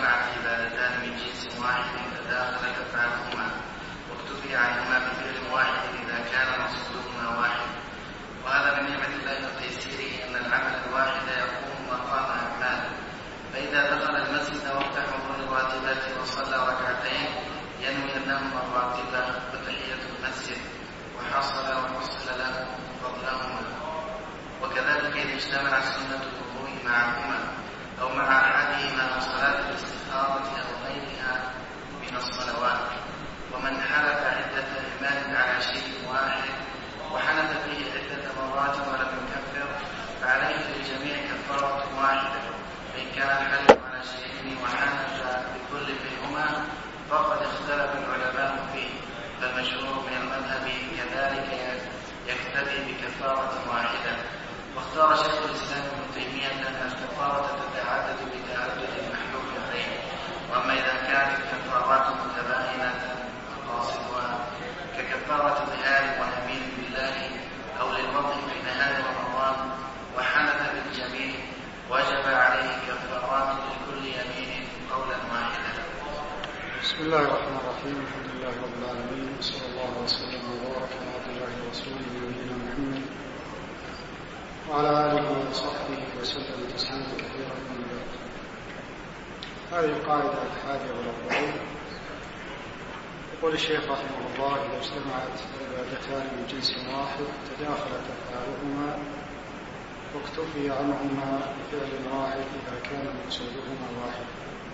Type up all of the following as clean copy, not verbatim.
اجتمعت عبادتان من جنس واحد تداخلت أفعالهما واكتفي عنهما بفعل واحد إذا كان مقصودهما واحد. وهذا من نعمة الله وتيسيره أن العمل الواحد يقوم مقام أعماله. فإذا دخل المسجد وقت حضور الراتبات وصلى ركعتين ينوي النوم الراتبة وتحية المسجد وحصل له فضلهما. وكذلك إذا اجتمعت سنة الوضوء معهما أو مع أحدهما صلاة الاستخارة أو غيرها من الصلوات. ومن حلف عدة أيمان على شيء واحد وحنث فيه عدة مرات ولم يكفر فعليه للجميع كفارة واحدة. فإن كان الحلف على شيئين وحنث بكل منهما فقد اختلف العلماء فيه، فالمشهور من المذهب كذلك يكتفي بكفارة واحدة. واختار شيخ الإسلام ابن تيمية أن الكفارة تتعدد بتعدد المحلوف عليه. وأما إذا كانت الكفارات متباينة قاصدها ككفارة ظهار ويمين بالله أو للوضع في نهار رمضان وحنث بالجميع وجب عليه كفارات لكل يمين قولا واحدا. بسم الله الرحمن الرحيم. الحمد لله رب العالمين، صلى الله وسلم وبارك على عبد الله ورسوله نبينا محمد وعلى آله وصحبه وسلم تسليما كثيرا. من بعد، هذه القاعدة 41. يقول الشيخ رحمه الله: إذا اجتمعت عبادتان من جنس واحد تداخلت أفعالهما واكتفي عنهما بفعل واحد إذا كان مقصودهما واحد.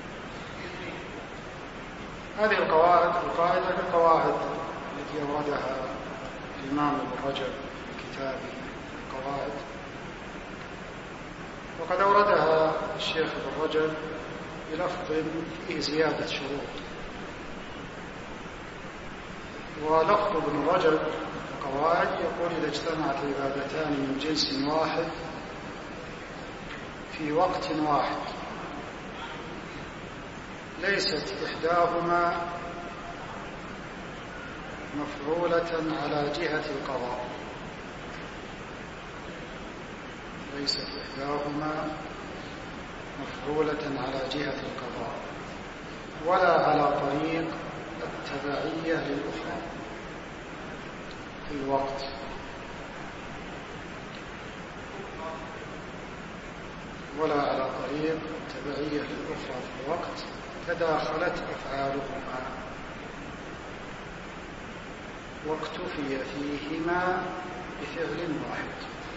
هذه القاعدة كالقواعد التي أوردها الإمام ابن رجب في كتابه القواعد، وقد أوردها الشيخ ابن رجب بلفظ فيه زيادة شروط. ولفظ ابن رجب في القواعد يقول: إذا اجتمعت عبادتان من جنس واحد في وقت واحد ليست إحداهما مفعولة على جهة القضاء، ليست إحداهما مفعولة على جهة القضاء ولا على طريق التبعية للأخرى في الوقت، ولا على طريق التبعية للأخرى في الوقت تداخلت أفعالهما واكتفي فيهما بفعل واحد.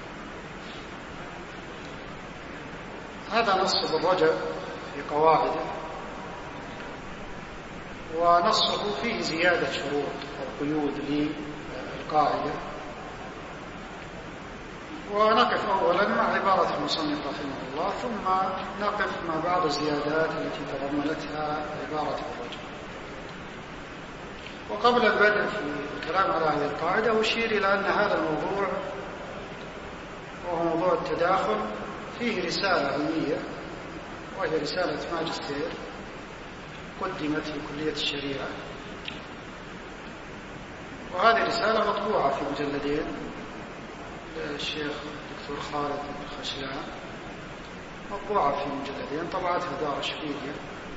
هذا نص ابن رجب في قواعده، ونصه فيه زيادة شروط أو قيود للقاعدة. ونقف أولا مع عبارة المصنف رحمه الله، ثم نقف مع بعض الزيادات التي تضمنتها عبارة ابن رجب. وقبل البدء في الكلام على هذه القاعدة أشير إلى أن هذا الموضوع وهو موضوع التداخل فيه رسالة علمية، وهي رسالة ماجستير قدمت في كلية الشريعة، وهذه رسالة مطبوعة في مجلدين للشيخ الدكتور خالد الخشلان، مطبوعة في مجلدين طبعتها دار شبيلية.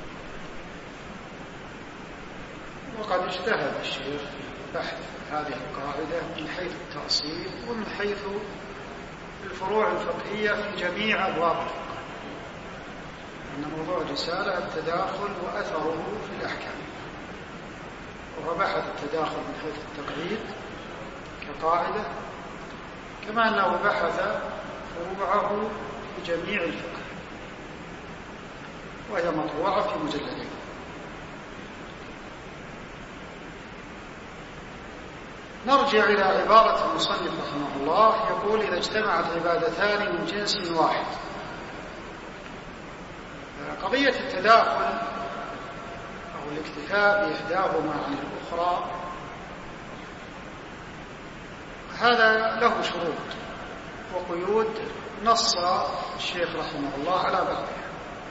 وقد اجتهد الشيخ في بحث هذه القاعدة من حيث التأصيل ومن حيث الفروع الفقهية في جميع أبواب الفقه، أن موضوع الرسالة التداخل وأثره في الأحكام، وهو بحث التداخل من حيث التقليد كقاعدة، كما أنه بحث فروعه في جميع الفقه، وهي مطبوعة في مجلدين. نرجع إلى عبارة المصنف رحمه الله، يقول: إذا اجتمعت عبادتان من جنس واحد. قضية التداخل أو الاكتفاء بإحداهما عن الأخرى هذا له شروط وقيود نص الشيخ رحمه الله على بعضها.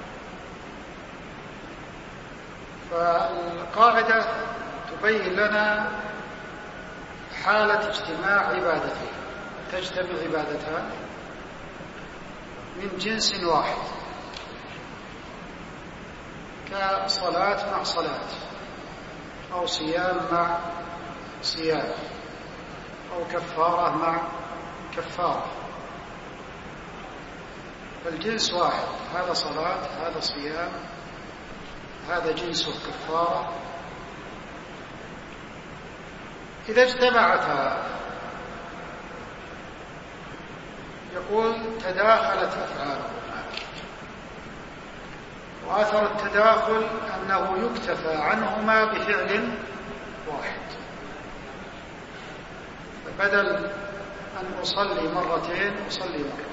فالقاعدة تبين لنا حالة اجتماع عبادتين، تجتمع عبادتان من جنس واحد كصلاة مع صلاة، أو صيام مع صيام، أو كفارة مع كفارة، فالجنس واحد، هذا صلاة، هذا صيام، هذا جنسه كفارة. إذا اجتمعتا يقول تداخلت أفعالهما، وأثر التداخل أنه يكتفى عنهما بفعل واحد، فبدل أن أصلي مرتين أصلي مرة،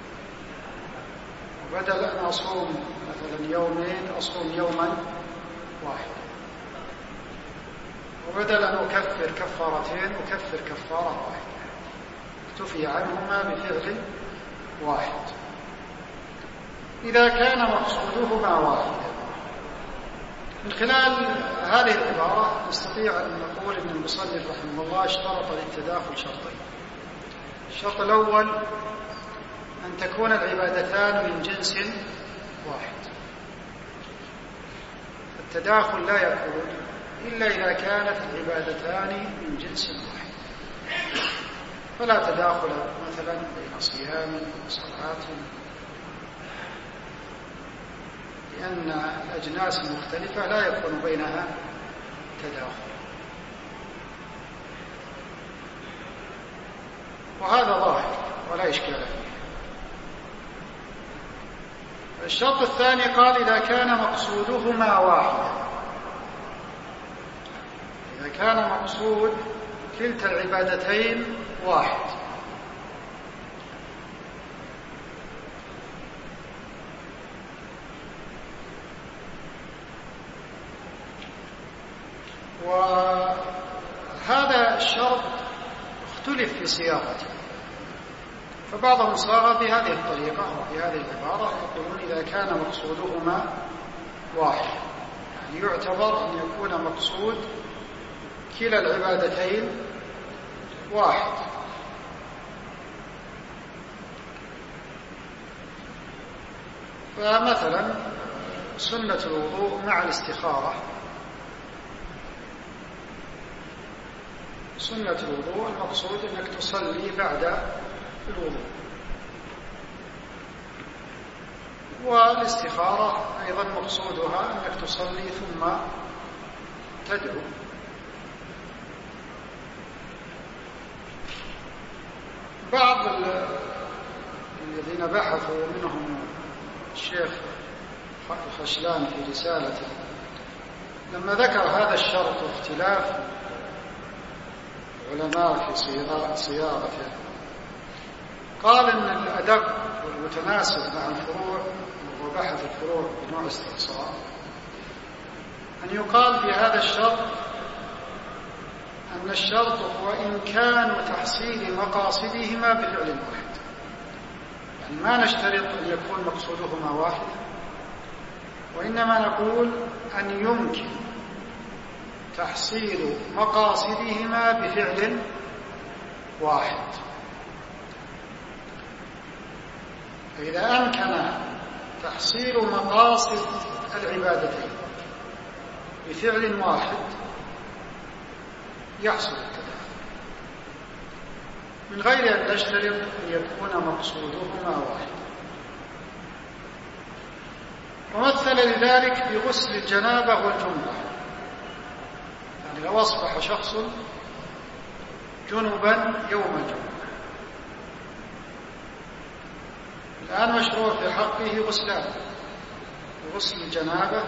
وبدل أن أصوم مثلا يومين أصوم يوما واحد، وبدل أن أكفر كفارتين أكفر كفارة واحدة، اكتفي عنهما بفعل واحد. إذا كان مقصودهما واحدا، من خلال هذه العبارة نستطيع أن نقول أن المصنف رحمه الله اشترط للتداخل شرطين. الشرط الأول أن تكون العبادتان من جنس واحد، التداخل لا يكون إلا إذا كانت العبادتان من جنس واحد، فلا تداخل مثلا بين صيام وصلاة، لأن الأجناس المختلفة لا يكون بينها تداخل، وهذا ظاهر ولا إشكال فيه. الشرط الثاني قال إذا كان مقصودهما واحدا، إذا كان مقصود كلتا العبادتين واحد، وهذا الشرط اختلف في صياغته، فبعضهم صاغ بهذه الطريقة وفي هذه العبارة، يقولون إذا كان مقصودهما واحد، يعني يعتبر أن يكون مقصود كلا العبادتين واحد. فمثلا سنة الوضوء مع الاستخارة، سنة الوضوء المقصود أنك تصلي بعد الوضوء، والاستخارة أيضا مقصودها أنك تصلي ثم تدعو. بعض الذين بحثوا منهم الشيخ الخشلان في رسالته لما ذكر هذا الشرط واختلاف العلماء في صياغته، قال إن الأدق والمتناسب مع الفروع وبحث الفروع بنوع استقصاء أن يقال في هذا الشرط أن الشرط هو إمكان تحصيل مقاصدهما بفعل واحد، يعني ما نشترط أن يكون مقصودهما واحد، وإنما نقول أن يمكن تحصيل مقاصدهما بفعل واحد. فإذا أمكن تحصيل مقاصد العبادتين بفعل واحد يحصل التداخل، من غير أن نشترط أن يكون مقصودهما واحد. ومثل لذلك بغسل الجنابة والجمعة، يعني لو أصبح شخص جنبا يوم الجمعة، الآن مشروع في حقه غسلان، غسل الجنابة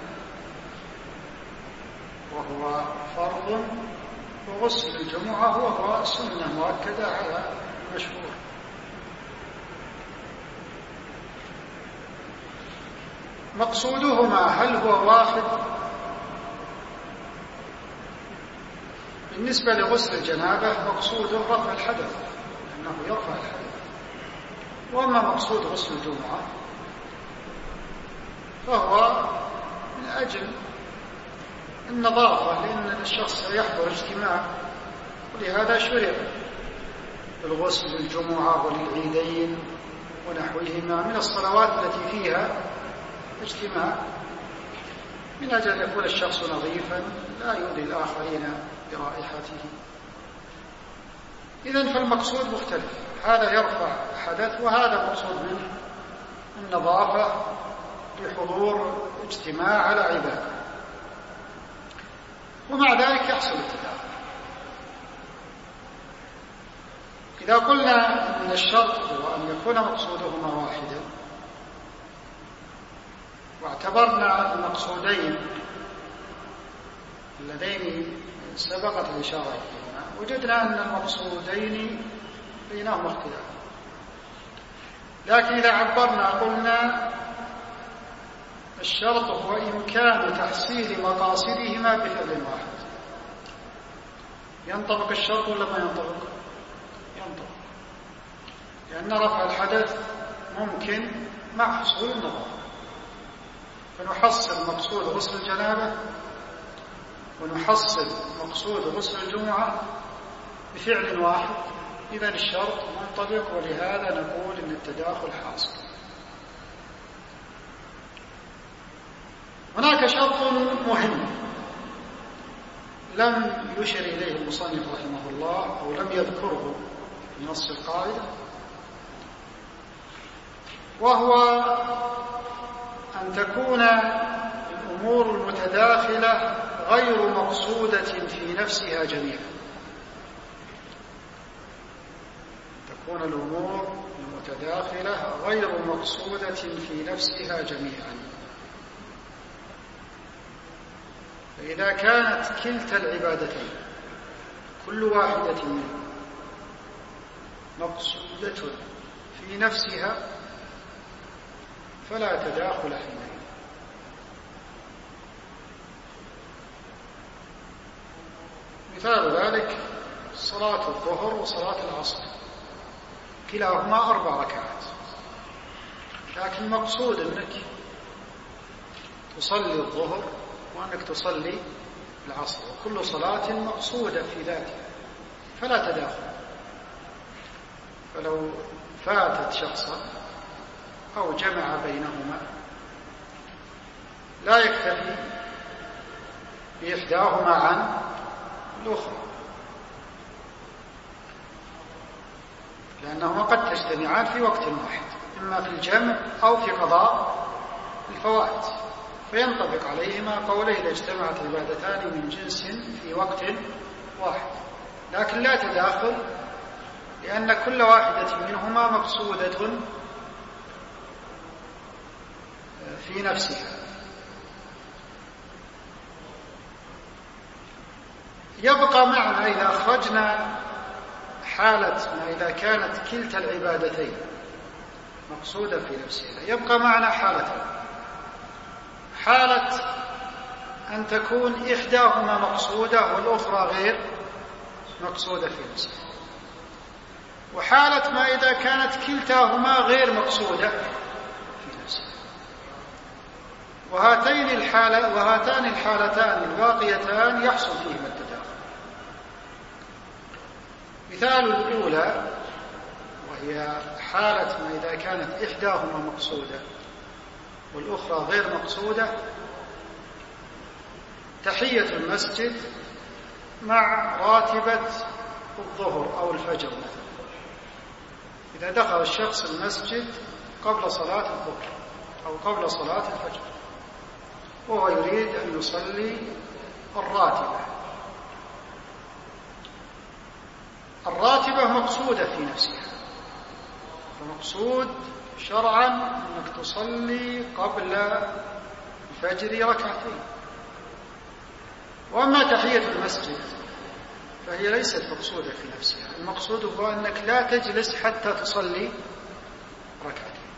وهو فرض، وغسل الجمعة وهو سنة مؤكدة على المشهور. مقصودهما هل هو واحد؟ بالنسبة لغسل الجنابة مقصوده رفع الحدث، لأنه يرفع الحدث. وأما مقصود غسل الجمعة فهو من أجل النظافة، لأن الشخص يحضر اجتماع، ولهذا شرع الغسل للجمعة وللعيدين ونحوهما من الصلوات التي فيها اجتماع. من أجل أن يكون الشخص نظيفا لا يؤذي الآخرين برائحته. إذن فالمقصود مختلف، هذا يرفع حدث وهذا مقصود منه النظافة لحضور اجتماع على عبادة، ومع ذلك يحصل التداخل. إذا قلنا أن الشرط هو أن يكون مقصودهما واحدا واعتبرنا المقصودين اللذين سبقت الإشارة إليهما وجدنا أن المقصودين بينهما اختلاف، لكن إذا عبرنا قلنا الشرط هو إمكان تحصيل مقاصدهما بفعل واحد. ينطبق الشرط ولا ما ينطبق؟ ينطبق، لأن رفع الحدث ممكن مع حصول النظافة، فنحصل مقصود غسل الجنابة ونحصل مقصود غسل الجمعة بفعل واحد، إذن الشرط منطبق، ولهذا نقول إن التداخل حاصل. هناك شرط مهم لم يشر إليه المصنف رحمه الله أو لم يذكره في نص القاعدة، وهو أن تكون الأمور المتداخلة غير مقصودة في نفسها جميعا. تكون الأمور المتداخلة غير مقصودة في نفسها جميعا. فإذا كانت كلتا العبادتين كل واحدة منها مقصودة في نفسها فلا تداخل حينئذ. مثال ذلك صلاة الظهر وصلاة العصر، كلاهما 4 ركعات، لكن مقصود أنك تصلي الظهر وأنك تصلي العصر، وكل صلاة مقصودة في ذاتها فلا تداخل. فلو فاتت شخصا أو جمع بينهما لا يكتفي بإحداهما عن الأخرى، لأنهما قد تجتمعان في وقت واحد، إما في الجمع أو في قضاء الفوائد، فينطبق عليهما قوله إذا اجتمعت عبادتان من جنس في وقت واحد. لكن لا تداخل، لأن كل واحدة منهما مقصودة في نفسها. يبقى معنا إذا أخرجنا حالة ما إذا كانت كلتا العبادتين مقصودة في نفسها، يبقى معنا حالتين: حالة أن تكون إحداهما مقصودة والأخرى غير مقصودة في نفسها، وحالة ما إذا كانت كلتاهما غير مقصودة في نفسها. وهاتان الحالتان الواقيتان يحصل فيهما التداخل. مثال الأولى وهي حالة ما إذا كانت إحداهما مقصودة والأخرى غير مقصودة: تحية المسجد مع راتبة الظهر أو الفجر مثلا. إذا دخل الشخص المسجد قبل صلاة الظهر أو قبل صلاة الفجر وهو يريد أن يصلي الراتبة مقصودة في نفسها، فمقصود شرعا أنك تصلي قبل الفجر ركعتين. وأما تحية المسجد فهي ليست مقصودة في نفسها، المقصود هو أنك لا تجلس حتى تصلي ركعتين.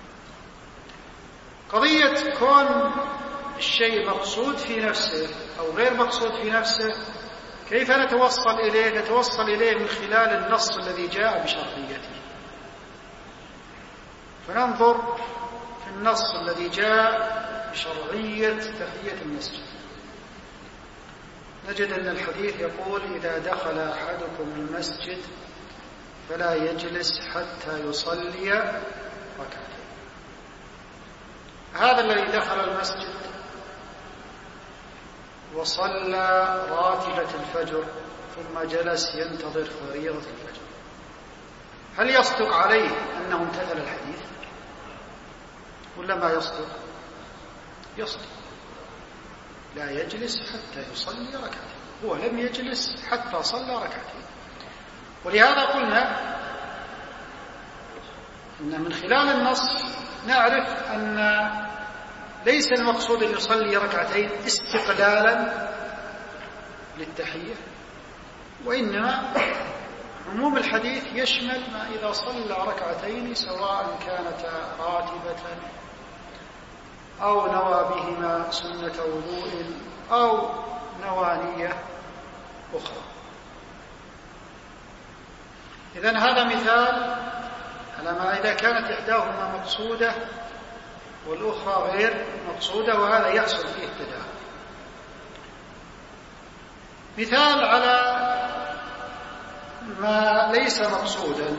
قضية كون الشيء مقصود في نفسه أو غير مقصود في نفسه كيف نتوصل إليه؟ نتوصل إليه من خلال النص الذي جاء بشرعيته. فننظر في النص الذي جاء بشرعية تحية المسجد، نجد أن الحديث يقول: إذا دخل أحدكم المسجد فلا يجلس حتى يصلي ركعتين. هذا الذي دخل المسجد وصلى راتبة الفجر ثم جلس ينتظر فريضة الفجر، هل يصدق عليه أنه امتثل الحديث ولا ما يصدق؟ يصدق، لا يجلس حتى يصلي ركعتين، هو لم يجلس حتى صلى ركعتين. ولهذا قلنا إن من خلال النص نعرف أن ليس المقصود أن يصلي ركعتين استقلالا للتحية، وإنما عموم الحديث يشمل ما إذا صلى ركعتين سواء كانتا راتبة أو نوى بهما سنة وضوء أو نوانية أخرى. إذن هذا مثال على ما إذا كانت إحداهما مقصودة والأخرى غير مقصودة، وهذا يحصل فيه التداخل. مثال على ما ليس مقصودا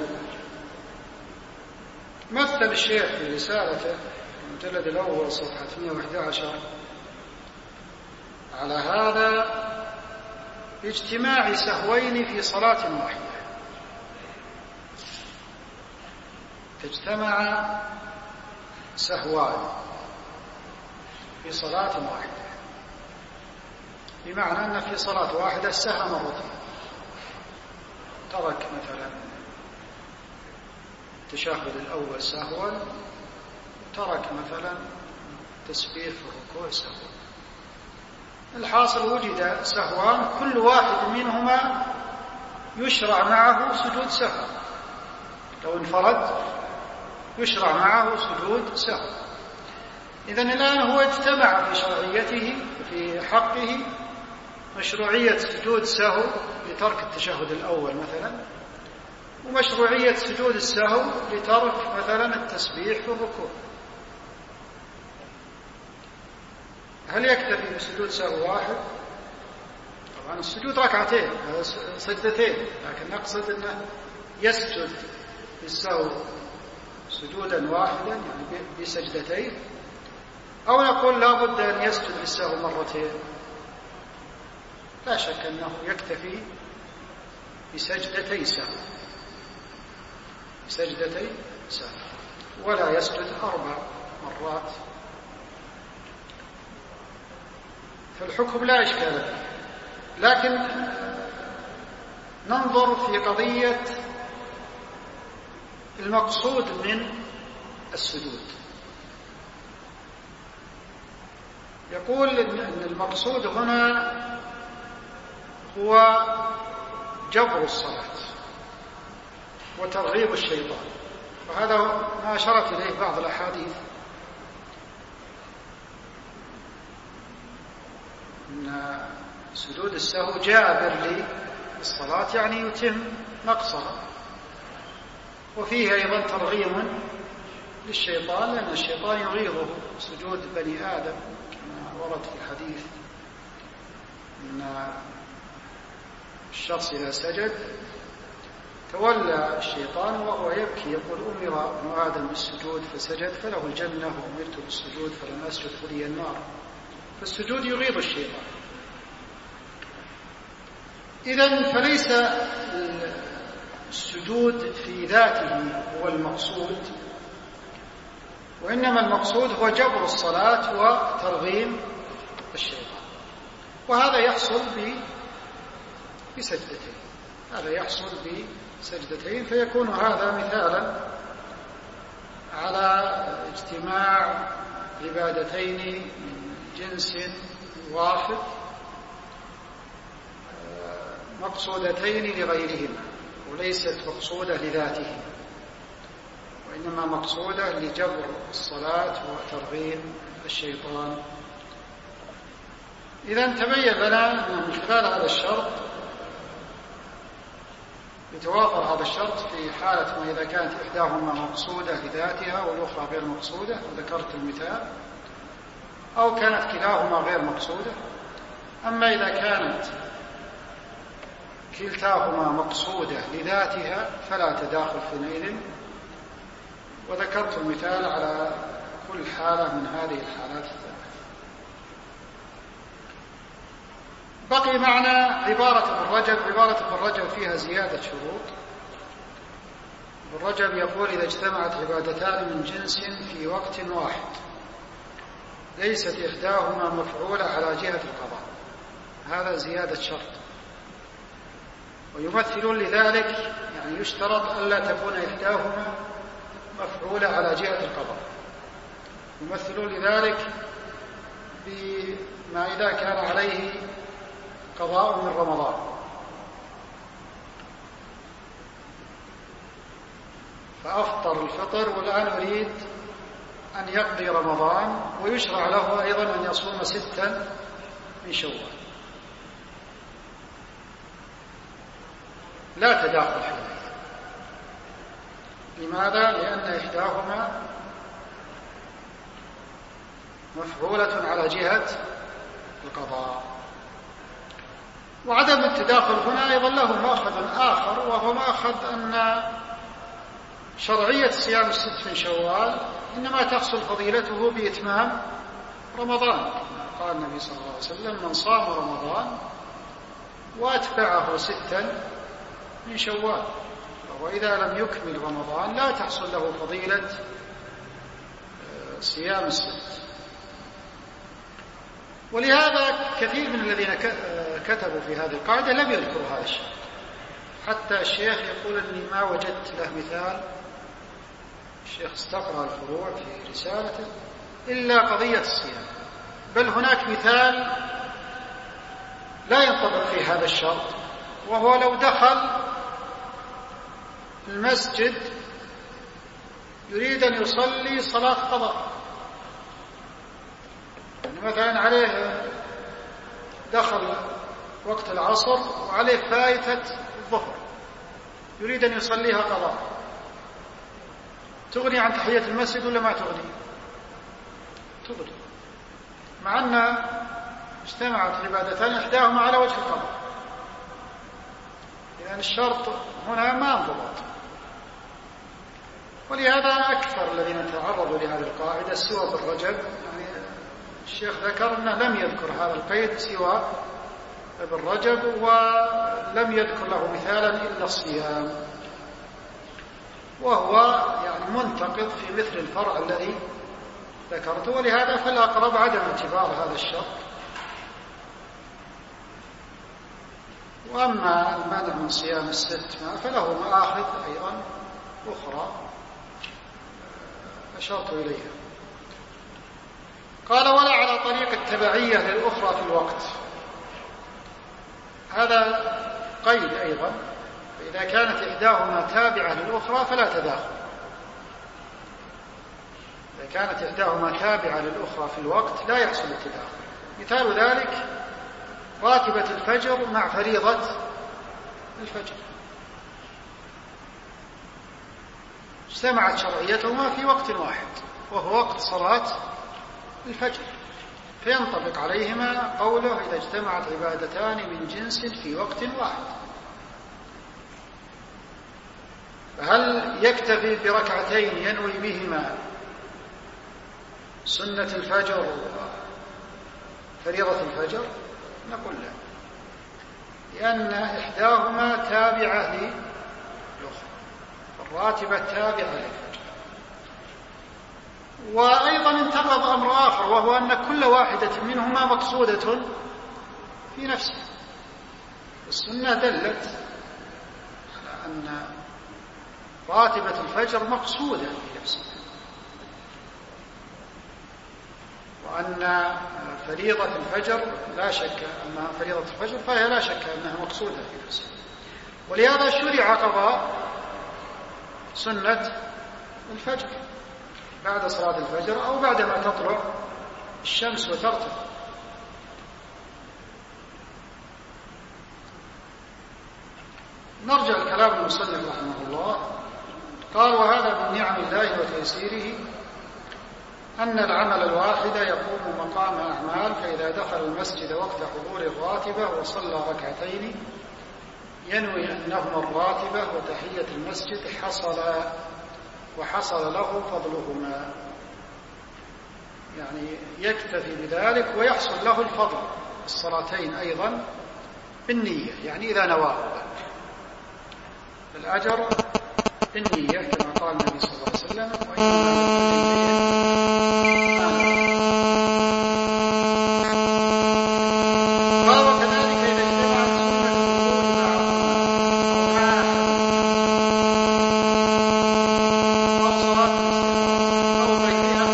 مثل الشيخ في رسالته المجلد الأول صفحة 111 على هذا باجتماع سهوين في صلاة واحدة. تجتمع سهوان في صلاة واحدة، بمعنى أن في صلاة واحدة سهى مرتين، ترك مثلا التشهد الأول سهوا، ترك مثلا تسبيح في الركوع سهوا. الحاصل وجد سهوان كل واحد منهما يشرع معه سجود سهو، لو انفرد يشرع معه سجود سهو. إذن الآن هو اجتمع في شرعيته في حقه مشروعية سجود سهو لترك التشهد الأول مثلا، ومشروعية سجود السهو لترك مثلا التسبيح في الركوع. هل يكتفي بسجود سهو واحد؟ طبعا السجود ركعتين سجدتين، لكن نقصد أنه يسجد بالسهو سجودا واحدا يعني بسجدتين، أو نقول لا بد أن يسجد بالسهو مرتين. لا شك أنه يكتفي بسجدتي سهو، بسجدتي سهو، ولا يسجد 4 مرات. فالحكم لا إشكال فيه، لكن ننظر في قضية المقصود من السجود. يقول أن المقصود هنا هو جبر الصلاة وترغيب الشيطان، وهذا ما أشرت إليه بعض الأحاديث، أن سجود السهو جابر للصلاة يعني يتم نقصها، وفيه أيضا ترغيب للشيطان، لأن الشيطان يغيظه سجود بني آدم كما ورد في الحديث أن الشخص إذا سجد تولى الشيطان وهو يبكي يقول أمر ابن آدم بالسجود فسجد فله الجنة، وأمرت بالسجود فلم أسجد فلي النار. فالسجود يغيظ الشيطان. إذن فليس السجود في ذاته هو المقصود، وإنما المقصود هو جبر الصلاة وترغيب الشيطان، وهذا يحصل بسجدتين، هذا يحصل بسجدتين، فيكون هذا مثالا على اجتماع عبادتين من جنس واحد مقصودتين لغيرهما، وليست مقصودة لذاتهما، وإنما مقصودة لجبر الصلاة وترغيب الشيطان. إذن تبين لنا أن من خلال هذا الشرط يتوافر هذا الشرط في حالة ما إذا كانت إحداهما مقصودة لذاتها والأخرى غير مقصودة، وذكرت المثال، أو كانت كلاهما غير مقصودة. أما إذا كانت كلتاهما مقصودة لذاتها فلا تداخل حينئذ، وذكرت المثال على كل حالة من هذه الحالات الثلاث. بقي معنا عبارة ابن رجب. عبارة ابن رجب فيها زيادة شروط. ابن رجب يقول: إذا اجتمعت عبادتان من جنس في وقت واحد ليست إحداهما مفعولة على جهة القضاء. هذا زيادة شرط. ويمثلون لذلك، يعني يشترط ألا تكون إحداهما مفعولة على جهة القضاء. يمثلون لذلك بما إذا كان عليه قضاء من رمضان، فأفطر الفطر والآن يريد أن يقضي رمضان، ويشرع له أيضا أن يصوم 6 من شوال. لا تداخل حينئذ. لماذا؟ لأن إحداهما مفعولة على جهة القضاء. وعدم التداخل هنا أيضا له مأخذ آخر، وهو مأخذ أن شرعية صيام 6 من شوال إنما تحصل فضيلته بإتمام رمضان. قال النبي صلى الله عليه وسلم: من صام رمضان وأتبعه 6 من شوال، وإذا لم يكمل رمضان لا تحصل له فضيلة صيام الست. ولهذا كثير من الذين كتبوا في هذه القاعدة لم يذكروا هذا الشيء. حتى الشيخ يقول أني ما وجدت له مثال، الشيخ استقرأ الفروع في رسالته، إلا قضية الصيام. بل هناك مثال لا ينطبق فيه هذا الشرط، وهو لو دخل المسجد يريد أن يصلي صلاة قضاء، يعني مثلا عليه دخل وقت العصر وعليه فائتة الظهر يريد أن يصليها قضاء، تغني عن تحية المسجد ولا ما تغني؟ تغني، مع أن اجتمعت عبادتان إحداهما على وجه القضاء. يعني الشرط هنا ما انضبط. ولهذا أكثر الذين تعرضوا لهذه القاعدة سوى ابن رجب، يعني الشيخ ذكر أنه لم يذكر هذا القيد سوى ابن رجب، ولم يذكر له مثالا إلا الصيام، وهو يعني منتقض في مثل الفرع الذي ذكرته. ولهذا فالأقرب عدم اعتبار هذا الشرط. وأما المانع من صيام الست فله مآخذ أيضا أخرى أشرت إليها. قال: ولا على طريق التبعية للأخرى في الوقت. هذا قيد أيضا، فإذا كانت إحداهما تابعة للأخرى فلا تداخل. إذا كانت إحداهما تابعة للأخرى في الوقت لا يحصل التداخل. مثال ذلك راتبة الفجر مع فريضة الفجر، اجتمعت شرعيتهما في وقت واحد وهو وقت صلاة الفجر، فينطبق عليهما قوله: إذا اجتمعت عبادتان من جنس في وقت واحد. فهل يكتفي بركعتين ينوي بهما سنة الفجر وفريضة الفجر؟ نقول لا، لأن إحداهما تابعة للأخرى، الراتبة تابعة للفجر. وأيضا انتقض أمر آخر، وهو أن كل واحدة منهما مقصودة في نفسها. السنة دلت على أن راتبة الفجر مقصودة في نفسها، وأن فريضة الفجر لا شك أنها فريضة الفجر، فهي لا شك أنها مقصودة في نفسها. ولهذا شرع قضاء سنة الفجر بعد صلاة الفجر أو بعدما تطلع الشمس وترتفع. نرجع الكلام المصنف رحمه الله. قال: وهذا من نعم الله وتيسيره أن العمل الواحد يقوم مقام أعمال، فإذا دخل المسجد وقت حضور الراتبة وصلى ركعتين ينوي أنهما الراتبة وتحية المسجد وحصل له فضلهما، يعني يكتفي بذلك ويحصل له الفضل. الصلاتين أيضا بالنية، يعني إذا نواه الأجر بالنية كما قال النبي صلى الله عليه وسلم: قال وكذلك إذا اجتمعت سنة الوضوء مع أو صلاة الاستخارة أو غيرها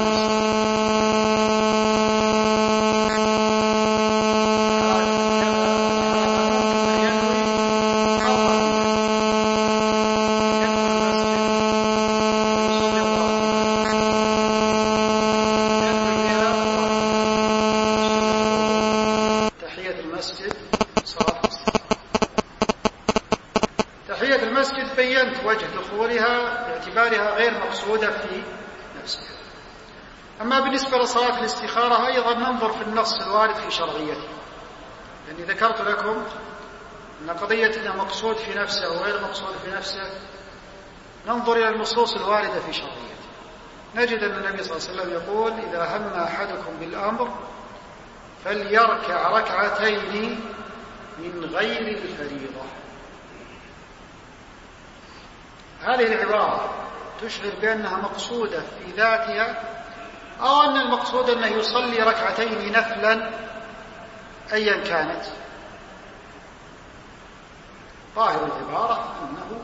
تحية المسجد بينت وجه دخولها باعتبارها غير مقصودة في نفسها. أما بالنسبة لصلاة الاستخارة أيضا ننظر في النص الوارد في شرعيته، يعني ذكرت لكم أن قضية أنه مقصود في نفسه وغير مقصود في نفسه ننظر إلى النصوص الواردة في شرعيته، نجد أن النبي صلى الله عليه وسلم يقول: إذا هم أحدكم بالأمر فليركع ركعتين من غير الفريضة. هذه العبارة تشعر بأنها مقصودة في ذاتها، أو أن المقصود أنه يصلي ركعتين نفلا أيا كانت. ظاهر العبارة أنه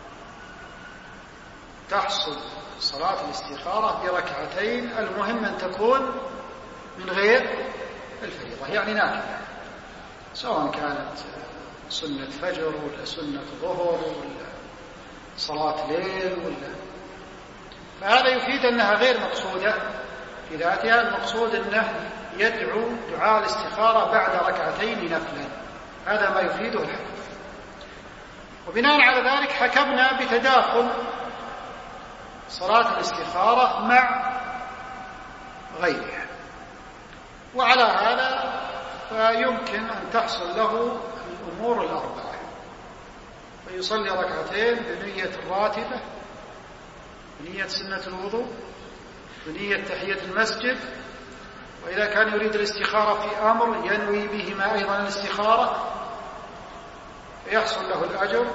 تحصل صلاة الاستخارة بركعتين، المهم أن تكون من غير الفريضة، يعني نافلة، سواء كانت سنة فجر ولا سنة ظهر ولا صلاة ليل ولا. فهذا يفيد أنها غير مقصودة في ذاتها، المقصود أنه يدعو دعاء الاستخارة بعد ركعتين نفلا، هذا ما يفيده الحديث. وبناء على ذلك حكمنا بتداخل صلاة الاستخارة مع غيرها، وعلى هذا فيمكن أن تحصل له الأمور الأربعة، فيصلي ركعتين بنية الراتبة، بنية سنة الوضوء، بنية تحية المسجد، وإذا كان يريد الاستخارة في أمر ينوي بهما أيضا الاستخارة فيحصل له الأجر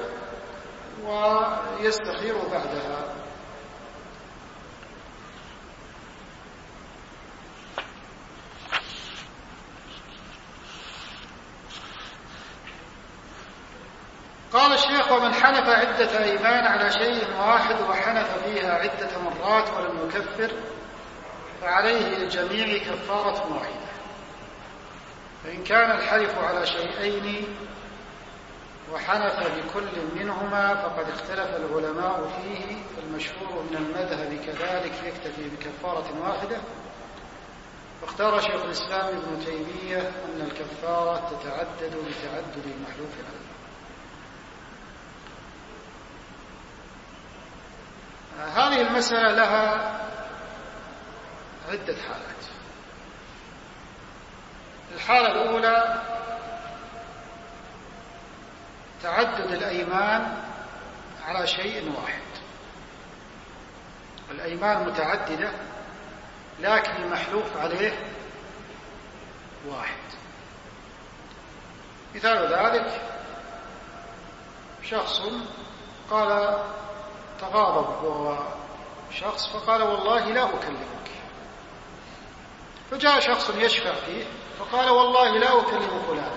ويستخير بعدها. قال الشيخ: ومن حنف عدة أيمان على شيء واحد وحنف فيها عدة مرات ولم يكفر فعليه الجميع كفارة واحدة. فإن كان الحلف على شيئين وحنف بكل منهما فقد اختلف العلماء فيه، فالمشهور من المذهب كذلك يكتفي بكفارة واحدة. واختار شيخ الإسلام ابن تيمية أن الكفارة تتعدد بتعدد المحلوف عليه. هذه المسألة لها عدة حالات. الحالة الأولى تعدد الأيمان على شيء واحد، الأيمان متعددة لكن المحلوف عليه واحد. مثال ذلك شخص قال تغاضب شخص فقال والله لا أكلمك، فجاء شخص يشفع فيه فقال والله لا أكلم فلان،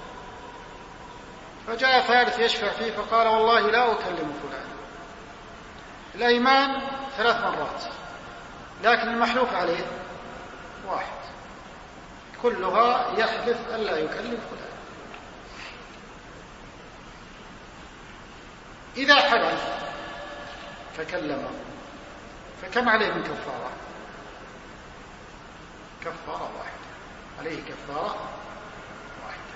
فجاء ثالث يشفع فيه فقال والله لا أكلم فلان. الأيمان 3 مرات لكن المحلوف عليه واحد، كلها يحلف ألا يكلم فلان. إذا حلف فكلمه فكم عليه من كفارة؟ كفارة واحدة، عليه كفارة واحدة،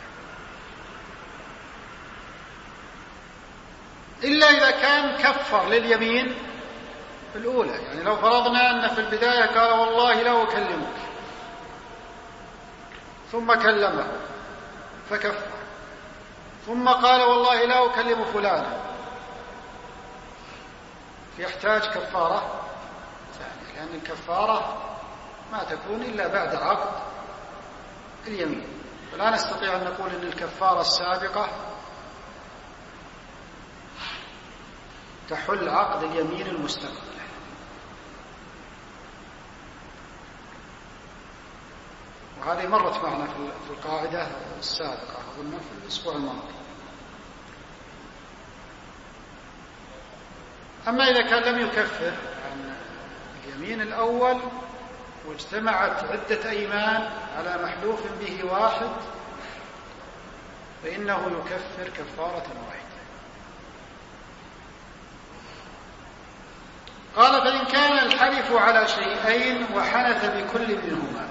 إلا إذا كان كفر لليمين الأولى. يعني لو فرضنا أن في البداية قال والله لا أكلمك ثم كلمه فكفر، ثم قال والله لا أكلم فلانا، يحتاج كفارة ثانية، لأن الكفارة ما تكون إلا بعد عقد اليمين، فلا نستطيع أن نقول أن الكفارة السابقة تحل عقد اليمين المستقبل. وهذه مرت معنا في القاعدة السابقة أظن في الأسبوع الماضي. أما إذا كان لم يكفر عن اليمين الأول واجتمعت عدة أيمان على محلوف به واحد فإنه يكفر كفارة واحدة. قال: فإن كان الحلف على شيئين وحنث بكل منهما.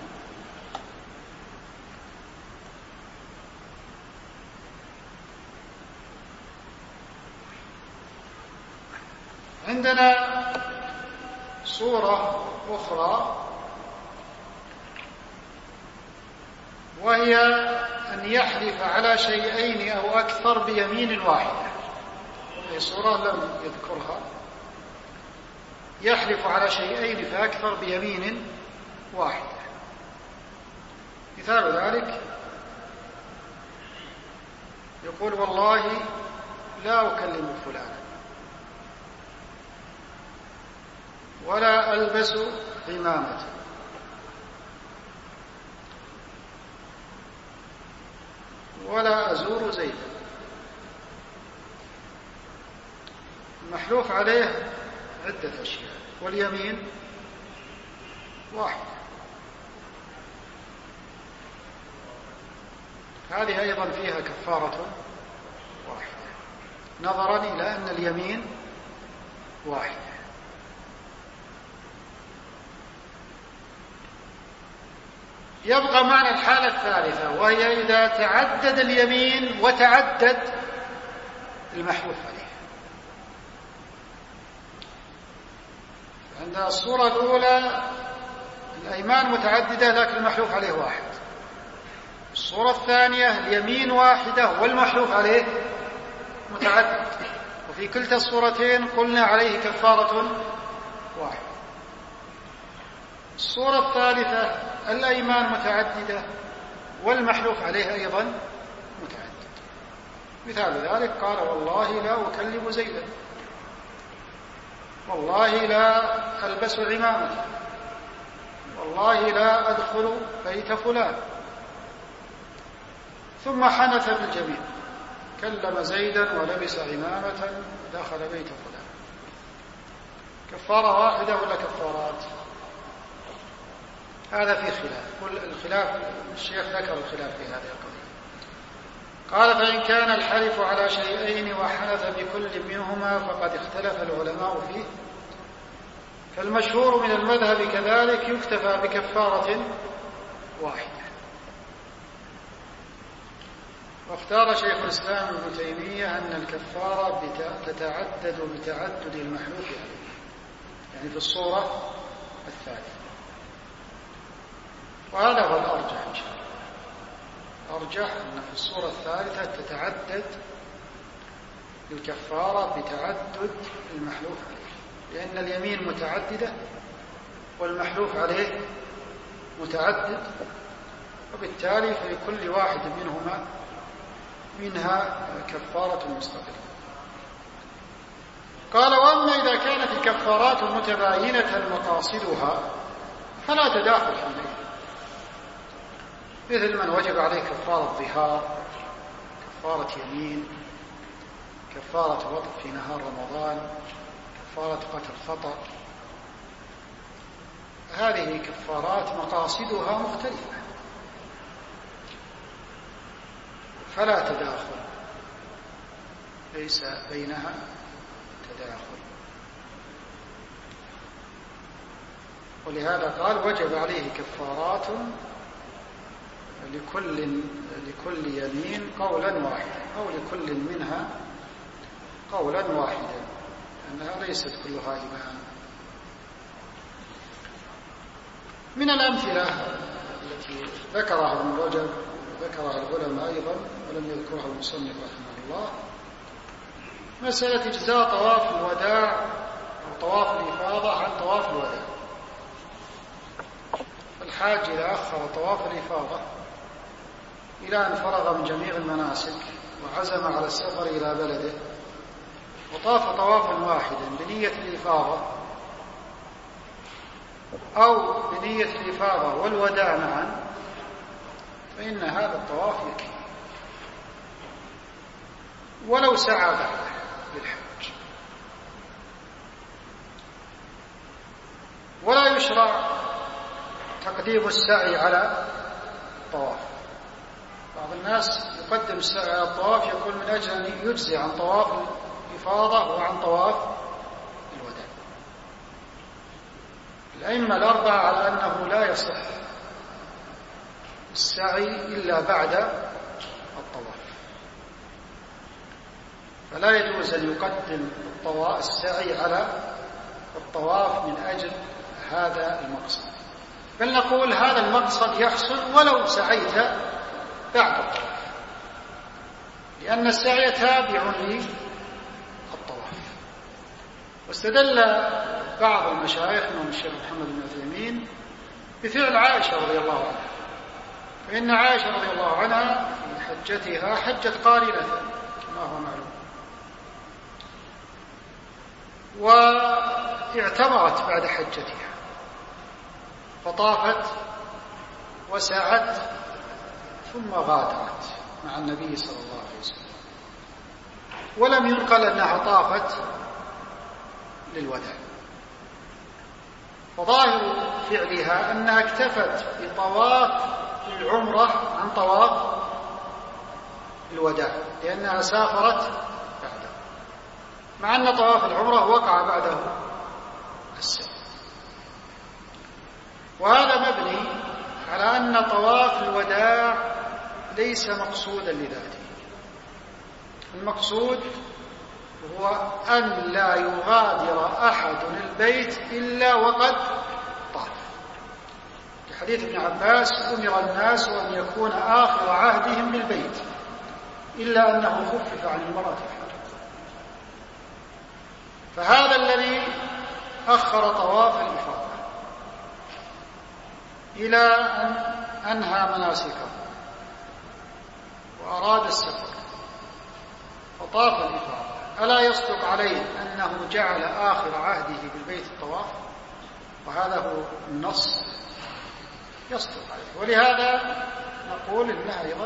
عندنا صورة أخرى وهي أن يحلف على شيئين أو أكثر بيمين واحدة. هي صورة لم يذكرها. يحلف على شيئين فأكثر بيمين واحدة. مثال ذلك يقول: والله لا أكلم فلانا ولا ألبس عمامة ولا أزور زيدا. المحلوف عليه عدة أشياء واليمين واحد. هذه أيضا فيها كفارة واحدة نظرا إلى أن اليمين واحدة. يبقى معنا الحالة الثالثة وهي إذا تعدد اليمين وتعدد المحلوف عليه. عند الصورة الأولى الأيمان متعددة لكن المحلوف عليه واحد. الصورة الثانية اليمين واحدة والمحلوف عليه متعدد، وفي كلتا الصورتين قلنا عليه كفارة واحدة. الصورة الثالثة الأيمان متعددة والمحلوف عليه أيضا متعدد. مثال ذلك قال: والله لا أكلم زيدا، والله لا ألبس عمامة، والله لا أدخل بيت فلان، ثم حنث بالجميع، كلم زيدا ولبس عمامة دخل بيت فلان. كفارة واحدة ولا كفارات؟ هذا في خلاف. الخلاف الشيخ ذكر الخلاف في هذه القضية. قال: فإن كان الحلف على شيئين وحنث بكل منهما فقد اختلف العلماء فيه، فالمشهور من المذهب كذلك يكتفى بكفارة واحدة. واختار شيخ الإسلام ابن تيمية أن الكفارة تتعدد بتعدد المحلوف عليه، يعني في الصورة الثالثة. وهذا هو الأرجح إن شاء الله. أرجح أن في الصورة الثالثة تتعدد الكفارة بتعدد المحلوف عليه، لأن اليمين متعددة والمحلوف عليه متعدد، وبالتالي فلكل واحد منها كفارة مستقلة. قال: وأما إذا كانت الكفارات متباينة مقاصدها فلا تداخل حينئذ، مثل من وجب عليه كفارة ظهار، كفارة يمين، كفارة وطء في نهار رمضان، كفارة قتل خطأ. هذه كفارات مقاصدها مختلفة فلا تداخل، ليس بينها تداخل. ولهذا قال: وجب عليه كفارات لكل يمين قولا واحدا، أو لكل منها قولا واحدا، أنها ليست كلها إيمان. من الأمثلة التي ذكرها ابن رجب وذكرها العلماء أيضا ولم يذكرها المصنف رحمه الله مسألة إجزاء طواف الوداع أو طواف الإفاضة عن طواف الوداع. الحاج إذا أخر طواف الإفاضة إلى أن فرغ من جميع المناسك وعزم على السفر إلى بلده وطاف طوافا واحدا بنية الإفاضة أو بنية الإفاضة والوداع معا، فإن هذا الطواف يكفي ولو سعى بعده للحج. ولا يشرع تقديم السعي على الطواف. بعض الناس يقدم السعي على الطواف يقول من أجل أن يجزي عن طواف الإفاضة وعن طواف الوداع. الأئمة الأربعة على أنه لا يصح السعي إلا بعد الطواف، فلا يجوز أن يقدم السعي على الطواف من أجل هذا المقصد، بل نقول هذا المقصد يحصل ولو سعيت بعد الطواف، لأن السعي تابع للطواف. واستدل بعض المشايخ منهم الشيخ محمد بن عثيمين بفعل عائشة رضي الله عنها، فإن عائشة رضي الله عنها في حجتها حجت قارنة كما هو معلوم، واعتمرت بعد حجتها فطافت وسعت ثم غادرت مع النبي صلى الله عليه وسلم، ولم ينقل أنها طافت للوداع. فظاهر فعلها أنها اكتفت بطواف العمرة عن طواف الوداع، لأنها سافرت بعده، مع أن طواف العمرة وقع بعده السعي. وهذا مبني على أن طواف الوداع ليس مقصودا لذاته، المقصود هو أن لا يغادر أحد البيت إلا وقد طاف. في حديث ابن عباس أمر الناس أن يكون آخر عهدهم بالبيت إلا أنه خفف عن المرأة الحج، فهذا الذي أخر طواف الإفاضة إلى أن أنهى مناسكه وأراد السفر فطاف الإفاضة، ألا يصدق عليه أنه جعل آخر عهده بالبيت الطواف؟ وهذا هو النص يصدق عليه. ولهذا نقول إنه أيضا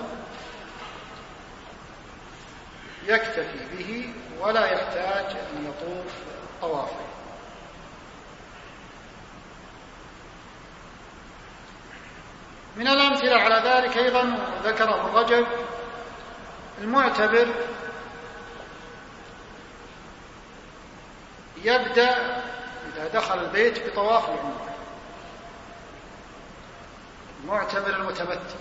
يكتفي به ولا يحتاج أن يطوف طوافين. من الأمثلة على ذلك أيضا ذكر ابن رجب المعتبر يبدأ إذا دخل البيت بطواف العمرة، المعتبر المتمتع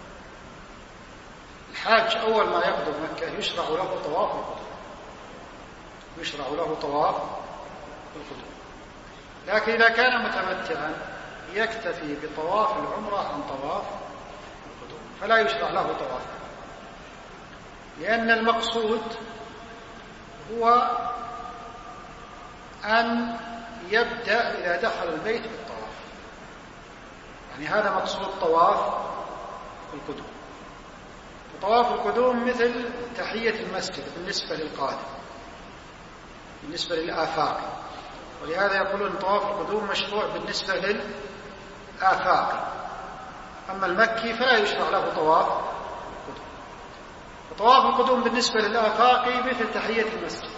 الحاج أول ما يقدم مكة يشرع له طواف القدوم، يشرع له طواف القدوم، لكن إذا كان متمتعا يكتفي بطواف العمرة عن طواف القدوم، فلا يشرع له طواف، لأن المقصود هو أن يبدأ إذا دخل البيت بالطواف، يعني هذا مقصود طواف القدوم. وطواف القدوم مثل تحية المسجد بالنسبة للقادم، بالنسبة للآفاق، ولهذا يقولون طواف القدوم مشروع بالنسبة للآفاق، أما المكي فلا يشرع له طواف القدوم. وطواف القدوم بالنسبة للآفاق مثل تحية المسجد.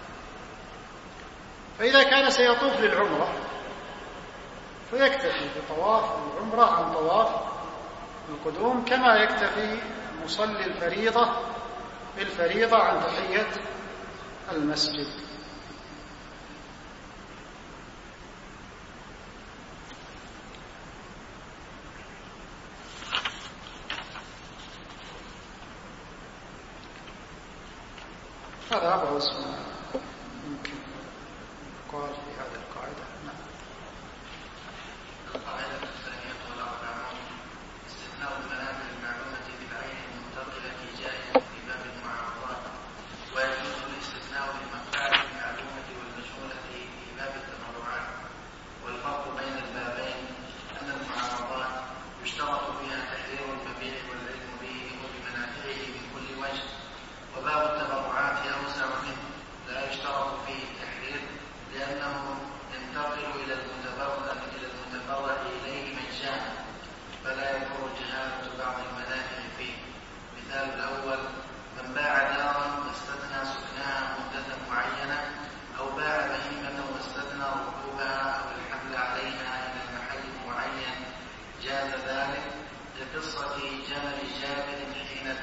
فإذا كان سيطوف للعمرة فيكتفي بطواف العمرة عن طواف القدوم، كما يكتفي مصلي الفريضة بالفريضة عن تحية المسجد. هذا أبرز ما يمكن قال في هذه القاعدة. نعم. القاعدة الثانية والأربعون استثناء المنازل المعلومة بالعين المنتقلة جائز في باب المعارضات، ويجوز الاستثناء للمفاعل المعلومة والمشغولة في باب التبرعات. والفرق بين البابين أن المعارضات يشترط فيها تحرير المبيع والعلم به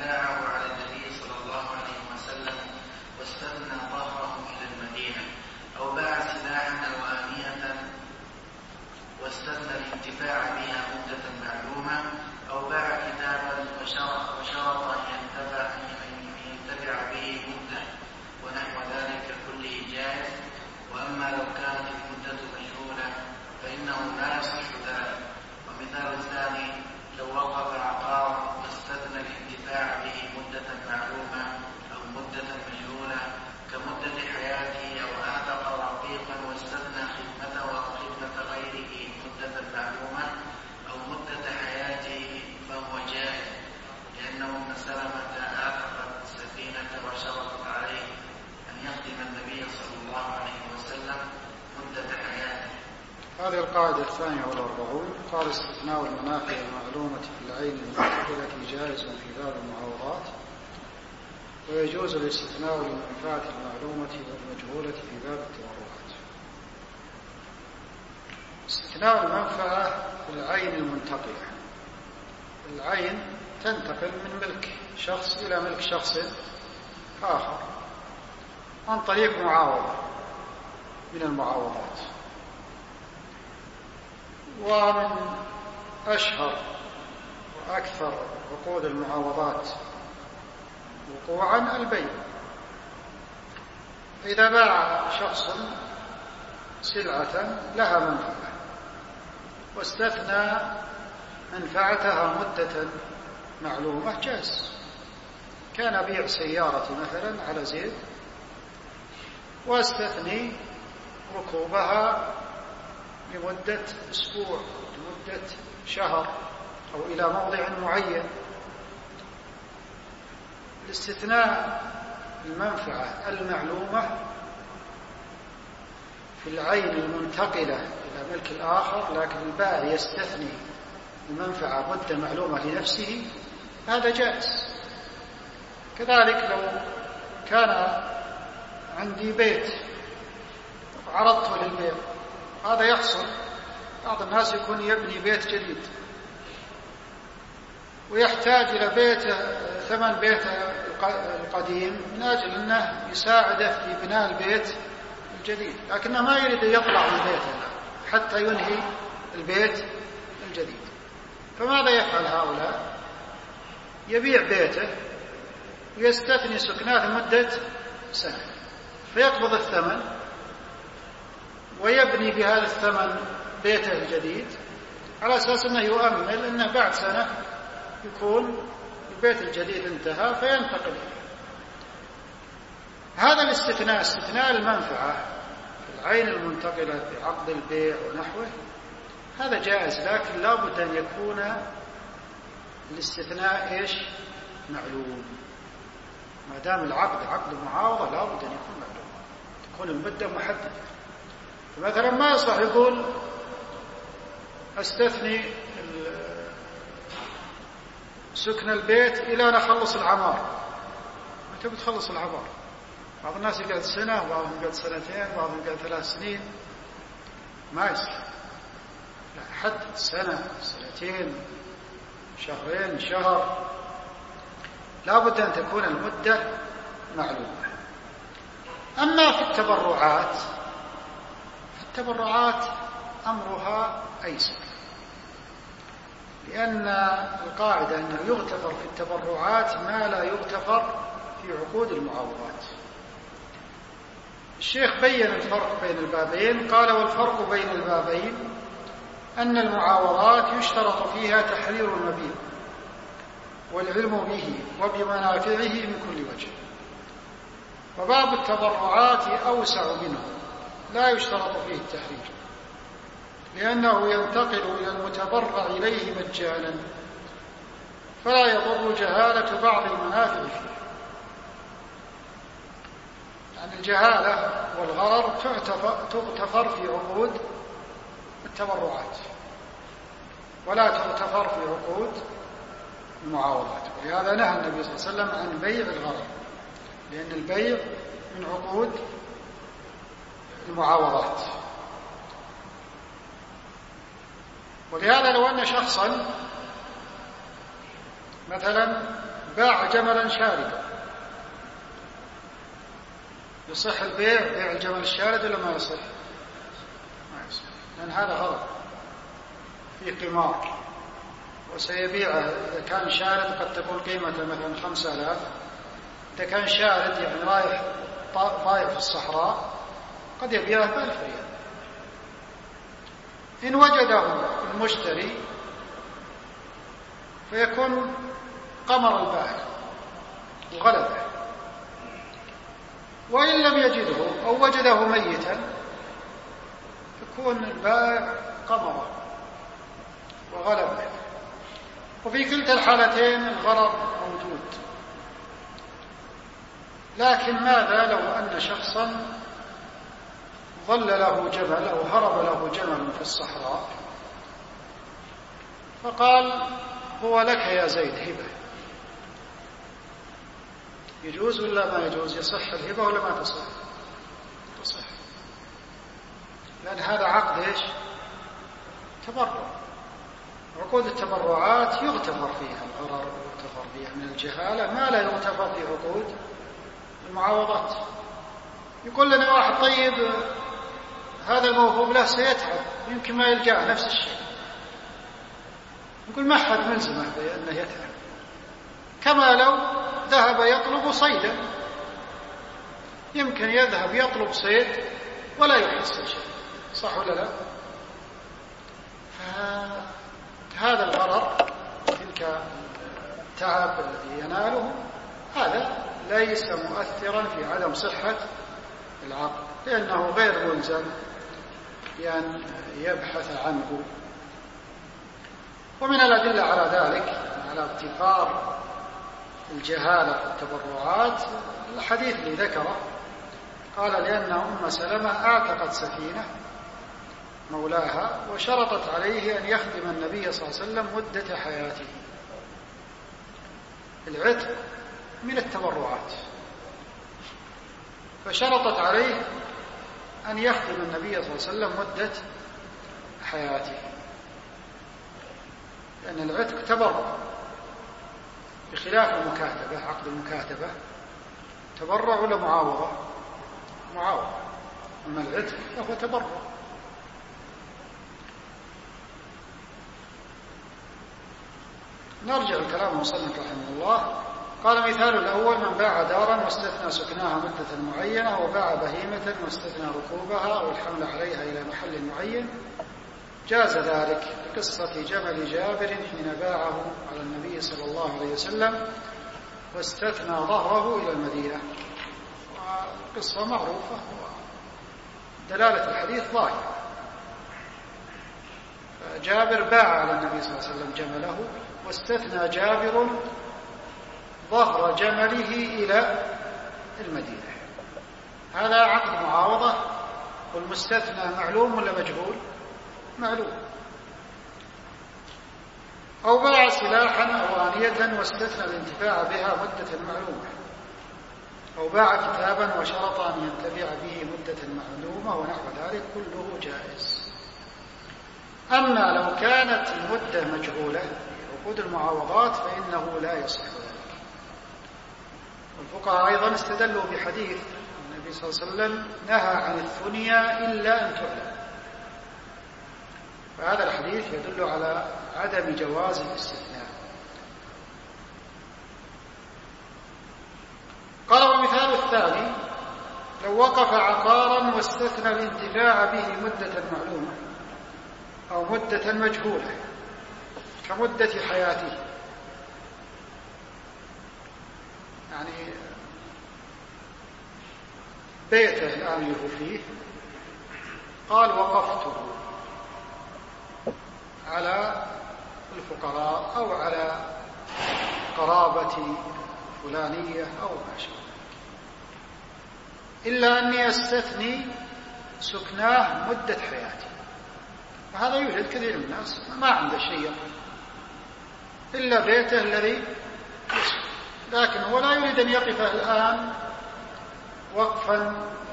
باعه على النبي صلى الله عليه وسلم واستثنى ظهره إلى المدينة، أو باع سلاحا أو آنية واستثنى الانتفاع بها مدة معلومة، أو باع كتابا وشرط أن ينتفع به مدة، ونحو ذلك كله جائز. وأما لو كانت المدة مجهولة فإنه لا يصح ذلك. ومثال الثاني لو وقف عقارا واستثنى الانتفاع به مدة معلومة أو مدة مجهولة كمدة حياته، أو آثق رقيقا واستثنى خدمته أو خدمة غيره مدة معلومة أو مدة حياته، فهو جائز، لأنه ابن سلمة آثقت السفينة وشرطت عليه أن يخدم النبي صلى الله عليه وسلم مدة حياته. هذه القاعدة 42. قال استثناء المنافع المعلومة في العين المعتبرة جائز في باب المعوضات، ويجوز الاستثناء للمنفعة المعلومة والمجهولة في باب التبرعات. استثناء المنفعة في العين المنتقلة، العين تنتقل من ملك شخص إلى ملك شخص آخر عن طريق معاوضة من المعاوضات. ومن أشهر وأكثر عقود المعاوضات وقوعا البيع. إذا باع شخص سلعة لها منفعة واستثنى منفعتها مدة معلومة جاز. كان بيع سيارة مثلا على زيد واستثني ركوبها لمدة أسبوع، لمدة شهر، أو إلى موضع معين. الاستثناء المنفعة المعلومة في العين المنتقلة إلى ملك الآخر، لكن البائع يستثني المنفعة مدة معلومة لنفسه، هذا جائز. كذلك لو كان عندي بيت وعرضته للبيع، هذا يحصل. بعض الناس يكون يبني بيت جديد ويحتاج إلى ثمن بيته القديم من أجل أنه يساعده في بناء البيت الجديد، لكنه ما يريد أن يطلع من بيته حتى ينهي البيت الجديد. فماذا يفعل هؤلاء؟ يبيع بيته ويستثني سكنات مدة سنة، فيقبض الثمن ويبني بهذا الثمن بيته الجديد على أساس أنه يؤمل أنه بعد سنة يكون البيت الجديد انتهى فينتقل. هذا الاستثناء، استثناء المنفعة في العين المنتقلة في عقد البيع ونحوه، هذا جائز، لكن لا بد أن يكون الاستثناء معلوم. ما دام العقد عقد معاوضة لا بد أن يكون معلوم، تكون المدة محددة. فمثلا ما يصح يقول استثني سكن البيت إلى أن أخلص العمار. متى بتخلص العمار؟ بعض الناس يقعد سنة، وبعضهم يقعد سنتين، وبعضهم يقعد 3 سنين. ما يصح، لا، حد سنة، سنتين، شهرين، شهر، لا بد أن تكون المدة معلومة. أما في التبرعات أمرها أيسر، لأن القاعدة أنه يغتفر في التبرعات ما لا يغتفر في عقود المعاوضات. الشيخ بين الفرق بين البابين، قال: والفرق بين البابين أن المعاوضات يشترط فيها تحرير المبيع والعلم به وبمنافعه من كل وجه، وباب التبرعات أوسع منه، لا يشترط فيه التحرير، لأنه ينتقل إلى المتبرع إليه مجانا، فلا يضر جهالة بعض المنافع فيه. يعني الجهالة والغرر تغتفر في عقود التبرعات ولا تغتفر في عقود المعاوضات، ولهذا نهى النبي صلى الله عليه وسلم عن بيع الغرر، لأن البيع من عقود المعاوضات. ولهذا لو أن شخصا مثلا باع جملا شاردا، يصح البيع بيع الجمل الشارد ولا ما يصح؟ ما يصح، لأن هذا غلط، في قمار، وسيبيعه إذا كان شارد قد تكون قيمته مثلا 5000، إذا كان شارد يعني رايح طاير في الصحراء قد يبيعه ب1000 ريال. إن وجده المشتري فيكون قمر البائع وغلبه، وإن لم يجده أو وجده ميتا يكون البائع قمره وغلبه، وفي كلتا الحالتين الغرض موجود. لكن ماذا لو أن شخصا ظل له جمل أو هرب له جمل في الصحراء فقال هو لك يا زيد هبة، يجوز ولا ما يجوز؟ يصح الهبة ولا ما تصح؟ تصح، لأن هذا عقد ايش؟ تبرع. عقود التبرعات يغتفر فيها الغرر ويغتفر فيها من الجهالة ما لا يغتفر في عقود المعاوضات. يقول لنا واحد طيب هذا الموهوب له سيتعب يمكن ما يلقاه نفس الشيء، نقول ما حد ملزمه بأنه يتعب، كما لو ذهب يطلب صيدا، يمكن يذهب يطلب صيد ولا يحصل شيء، صح ولا لا؟ هذا الغرر تلك التعب الذي يناله هذا ليس مؤثرا في عدم صحة العقد، لأنه غير ملزم بأن يبحث عنه. ومن الأدلة على ذلك على ابتكار الجهالة في التبرعات الحديث اللي ذكره، قال لأن أم سلمة أعتقت سفينة مولاها وشرطت عليه أن يخدم النبي صلى الله عليه وسلم مدة حياته. العتق من التبرعات، فشرطت عليه أن يخدم النبي صلى الله عليه وسلم مدة حياته، لأن العتق تبرع بخلاف المكاتبة. عقد المكاتبة تبرع ولا معاوضة؟ معاوضة، أما العتق فهو تبرع. نرجع الكلام المصنف رحمه الله. قال مثال الأول من باع دارا واستثنى سكناها مدة معينة، وباع بهيمة واستثنى ركوبها أو الحمل عليها إلى محل معين، جاز ذلك بقصة جمل جابر حين باعه على النبي صلى الله عليه وسلم واستثنى ظهره إلى المدينة، وقصة معروفة دلالة الحديث ظاهرة. جابر باع على النبي صلى الله عليه وسلم جمله، واستثنى جابر ظهر جمله إلى المدينة. هذا عقد معاوضة، والمستثنى معلوم ولا مجهول؟ معلوم. أو باع سلاحا أو آنية واستثنى الانتفاع بها مدة معلومة، أو باع كتابا وشرط أن ينتفع به مدة معلومة ونحو ذلك، كله جائز. أما لو كانت المدة مجهولة في عقود المعاوضات فإنه لا يصح ذلك. والفقهاء أيضا استدلوا بحديث النبي صلى الله عليه وسلم نهى عن الثنيا إلا أن تعلم، فهذا الحديث يدل على عدم جواز الاستثناء. قال ومثال الثاني لو وقف عقارا واستثنى الانتفاع به مدة معلومة أو مدة مجهولة كمدة حياته، يعني بيته الآن له فيه، قال وقفته على الفقراء أو على قرابة فلانية أو ما شابه، إلا أني أستثني سكناه مدة حياتي. وهذا يوجد كثير من الناس ما عنده شيء إلا بيته الذي يسكن، لكن هو لا يريد أن يقف الآن وقفا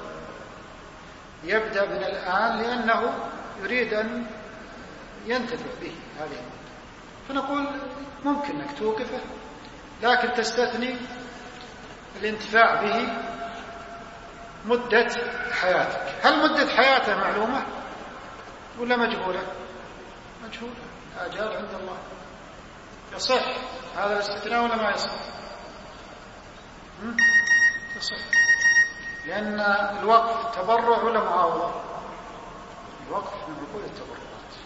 يبدأ من الآن، لأنه يريد أن ينتفع به هذه المدة. فنقول ممكن أنك توقفه لكن تستثني الانتفاع به مدة حياتك. هل مدة حياته معلومة ولا مجهولة؟ مجهولة. الآجال عند الله. يصح هذا الاستثناء ولا ما يصح؟ يصح، لأن الوقف تبرع ولا معاوضة؟ الوقف من عقود التبرعات.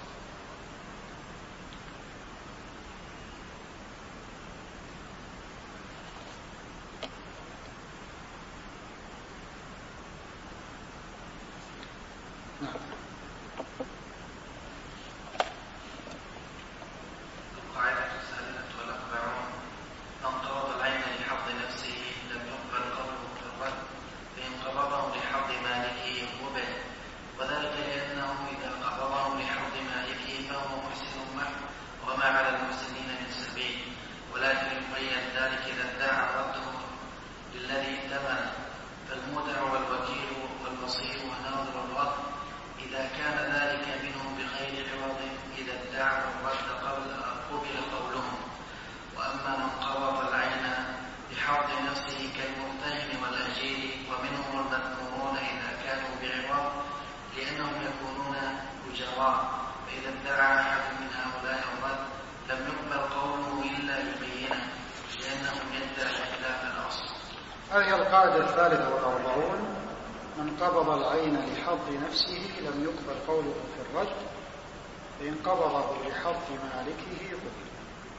نعم. القاعدة الثالثة والأربعون: من قبض العين لحظ نفسه لم يقبل قوله في الرد، فإن قبضه لحظ مالكه قبل، وذلك لأنه إذا قبضه لحظ مالكه فهو محسن معه وما على المحسنين من سبيل، ولكن يقيد ذلك إذا ادعى رده للذي ائتمن، فالمودع والوكيل والبصير وناظر الرد إذا كان ذلك منهم بغير عوض إذا ادعى الرد قبل قولهم. وأما من قبض العين بحظ نفسه كالمرتهن والأجير ومنهم المأمورون إذا كانوا بعوض لأنهم يكونون أجراء، فإذا ادعى أحد من هؤلاء الرد لم يقبل قوله إلا ببينة لأنهم يدعي خلاف الأصل. هذه القاعدة الثالثة والأربعون: من قبض العين لحظ نفسه لم يقبل قوله في الرد، فإن قبضه لحظ مالكه قبل.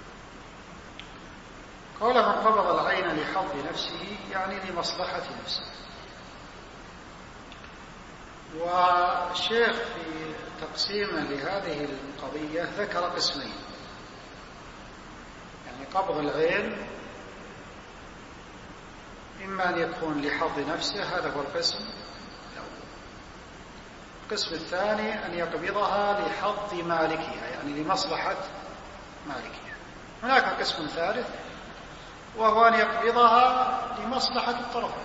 قول من قبض العين لحظ نفسه يعني لمصلحة نفسه. والشيخ في تقسيمه لهذه القضية ذكر قسمين، يعني قبض العين إما أن يكون لحظ نفسه، هذا هو القسم الأول. القسم الثاني أن يقبضها لحظ مالكها، يعني لمصلحة مالكها. هناك قسم ثالث وهو أن يقبضها لمصلحة الطرفين،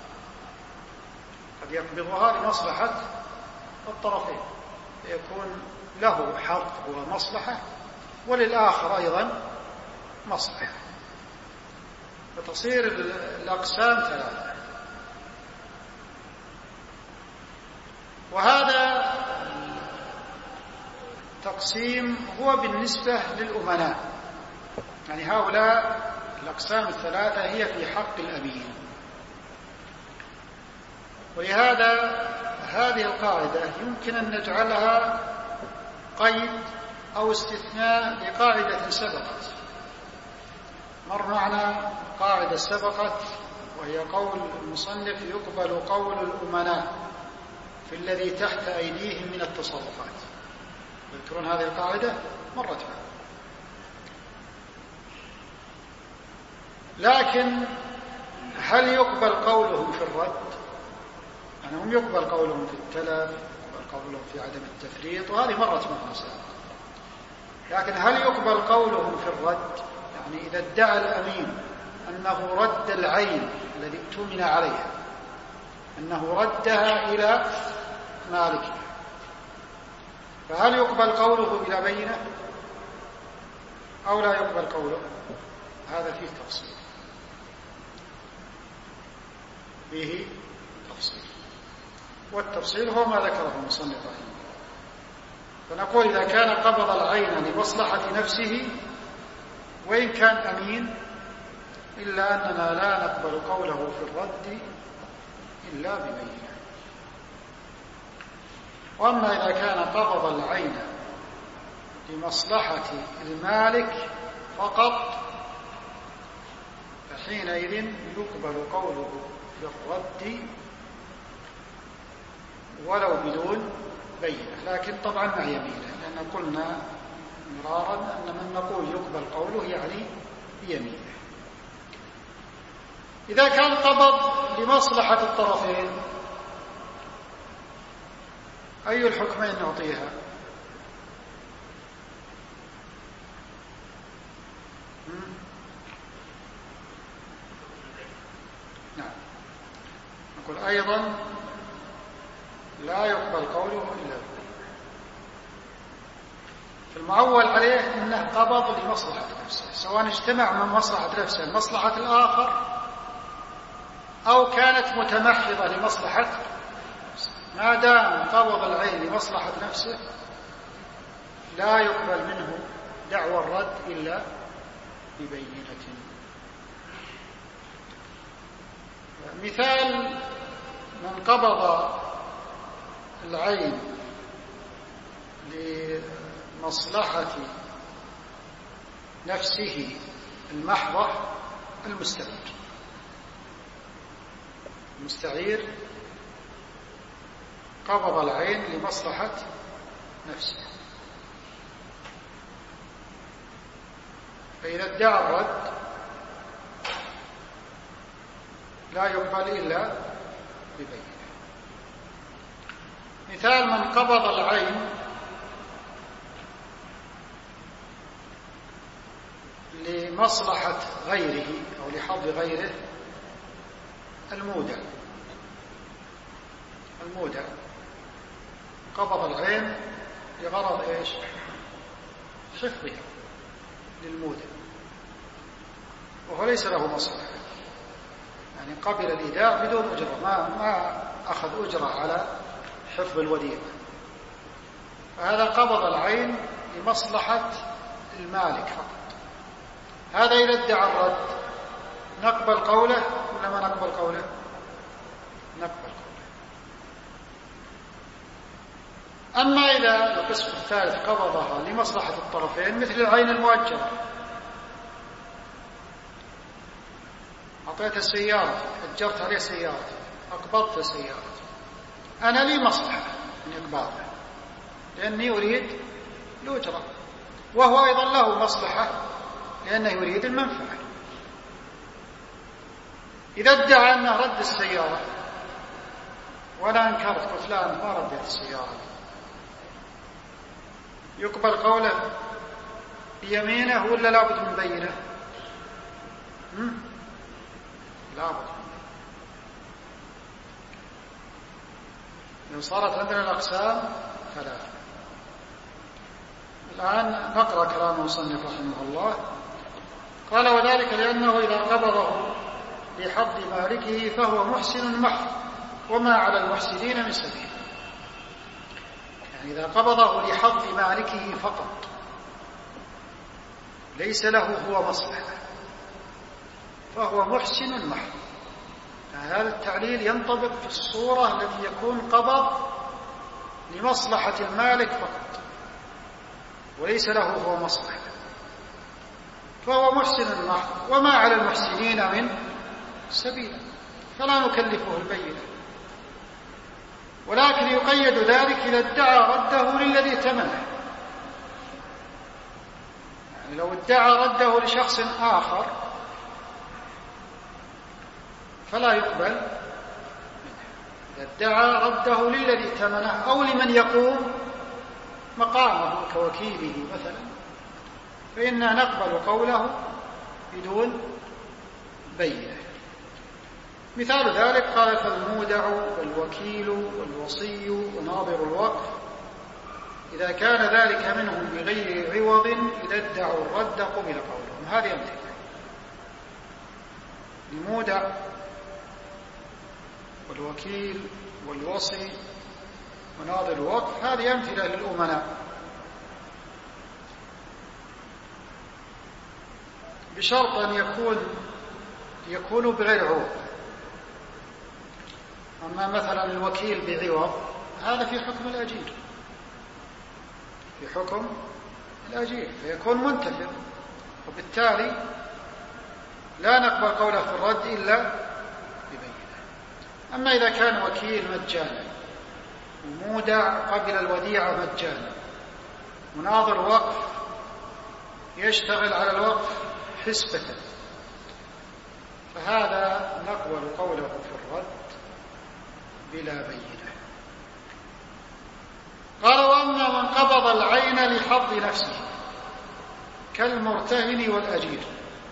قد يقبضها لمصلحة الطرفين، يكون له حظ ومصلحة وللآخر أيضا مصلحة، فتصير الأقسام ثلاثة. وهذا التقسيم هو بالنسبة للأمناء، يعني هؤلاء الأقسام الثلاثة هي في حق الأمين. ولهذا هذه القاعدة يمكن أن نجعلها قيد أو استثناء لقاعدة سبقت، مر معنا قاعدة سبقت وهي قول المصنف: يقبل قول الأمناء في الذي تحت أيديهم من التصرفات. تذكرون هذه القاعدة؟ مرت معنا. لكن هل يقبل قولهم في الرد؟ يعني هم يقبل قولهم في التلف، يقبل قولهم في عدم التفريط، وهذه مرت معنا سابقا. لكن هل يقبل قولهم في الرد؟ يعني إذا ادعى الأمين أنه رد العين الذي اؤتمن عليها، أنه ردها إلى مالكها، فهل يقبل قوله بلا بينة أو لا يقبل قوله؟ هذا فيه تفصيل، فيه تفصيل، والتفصيل هو ما ذكره المصنف رحمه الله. فنقول إذا كان قبض العين لمصلحة نفسه وإن كان أمين، إلا أننا لا نقبل قوله في الرد إلا ببينة. وأما إذا كان قبض العين لمصلحة المالك فقط، فحينئذ يقبل قوله في الرد ولو بدون بينة، لكن طبعا مع يمينه، لأن قلنا مرارا أن من نقول يقبل قوله يعني بيمينه. إذا كان قبض لمصلحة الطرفين، أي الحكمين نعطيها؟ نعم، نقول أيضا لا يقبل قوله إلا بالبينة. في المعول عليه أنه قبض لمصلحة نفسه، سواء اجتمع من مصلحة نفسه مصلحة الآخر أو كانت متمحضة لمصلحة نفسه. ما دام قبض العين لمصلحة نفسه لا يقبل منه دعوى الرد إلا ببينة. مثال من قبض العين لمصلحة نفسه المحضة: المستعير قبض العين لمصلحة نفسه، فإذا ادعى الرد لا يقبل إلا ببينة. مثال من قبض العين لمصلحة غيره أو لحظ غيره: المودع قبض العين لغرض إيش؟ حفظها للمودع، وهو ليس له مصلحة، يعني قبل الإيداع بدون أجرة، ما أخذ أجرة على حفظ الوديعة، فهذا قبض العين لمصلحة المالك فقط. هذا إذا ادعى الرد نقبل قوله ولا ما نقبل قوله؟ نقبل قوله. أما إذا القسم الثالث قبضها لمصلحة الطرفين، مثل العين المؤجرة: أعطيت السيارة، أجرت عليه سيارة، أقبضت سيارة، أنا لي مصلحة من إقباضها لأني أريد الأجرة، وهو أيضا له مصلحة لأنه يريد المنفعة. إذا ادعى أنه رد السيارة وأنا أنكرت، قلت لا أنا ما رديت السيارة، يقبل قوله بيمينه ولا لابد من بينه؟ لابد. لو صارت عندنا الأقسام ثلاثة. الآن نقرأ كلام المصنف رحمه الله. قال: وذلك لأنه إذا قبضه لحظ مالكه فهو محسن محض، وما على المحسنين من سبيل. يعني إذا قبضه لحظ مالكه فقط ليس له هو مصلحة فهو محسن محض. هذا التعليل ينطبق في الصورة التي يكون قبض لمصلحة المالك فقط وليس له هو مصلحة، فهو محسن محض، وما على المحسنين من سبيل، فلا نكلفه البينة. ولكن يقيد ذلك إذا ادعى رده للذي ائتمنه. يعني لو ادعى رده لشخص آخر فلا يقبل منه. إذا ادعى رده للذي ائتمنه أو لمن يقوم مقامه كوكيله مثلا فإننا نقبل قوله بدون بينة. مثال ذلك قال: فالمودع والوكيل والوصي وناظر الوقف إذا كان ذلك منهم بغير عوض إذا ادعوا الرد قبل قولهم. هذه أمثلة: المودع والوكيل والوصي وناظر الوقف، هذه أمثلة للأمناء، بشرط أن يكونوا بغير عوض. أما مثلا الوكيل بعوض هذا في حكم الأجير، فيكون منتفع، وبالتالي لا نقبل قوله في الرد إلا ببينة. أما إذا كان وكيل مجانا، ومودع قبل الوديعة مجانا، مناظر وقف يشتغل على الوقف حسبة، فهذا نقبل قوله في الرد بلا بينة. قال: وأما من قبض العين لحظ نفسه كالمرتهن والأجير،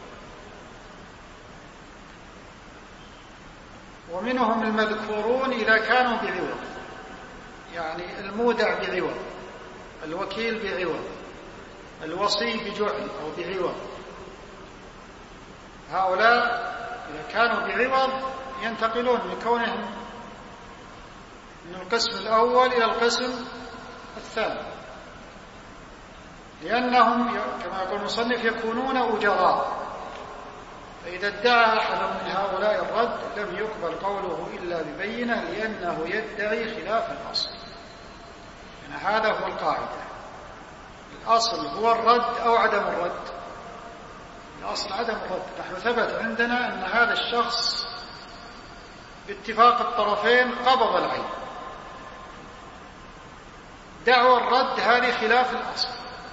ومنهم المذكورون إذا كانوا بعوض، يعني المودع بعوض، الوكيل بعوض، الوصي بجعل أو بعوض. هؤلاء إذا كانوا بعوض ينتقلون من كونهم من القسم الأول إلى القسم الثاني، لأنهم كما يقول المصنف يكونون أجراء، فإذا ادعى أحد من هؤلاء الرد لم يقبل قوله إلا ببينة، لأنه يدعي خلاف الأصل. يعني هذا هو القاعدة، الأصل هو الرد أو عدم الرد. الأصل عدم الرد. نحن ثبت عندنا أن هذا الشخص باتفاق الطرفين قبض العين. دعوى الرد هذه خلاف الأصل،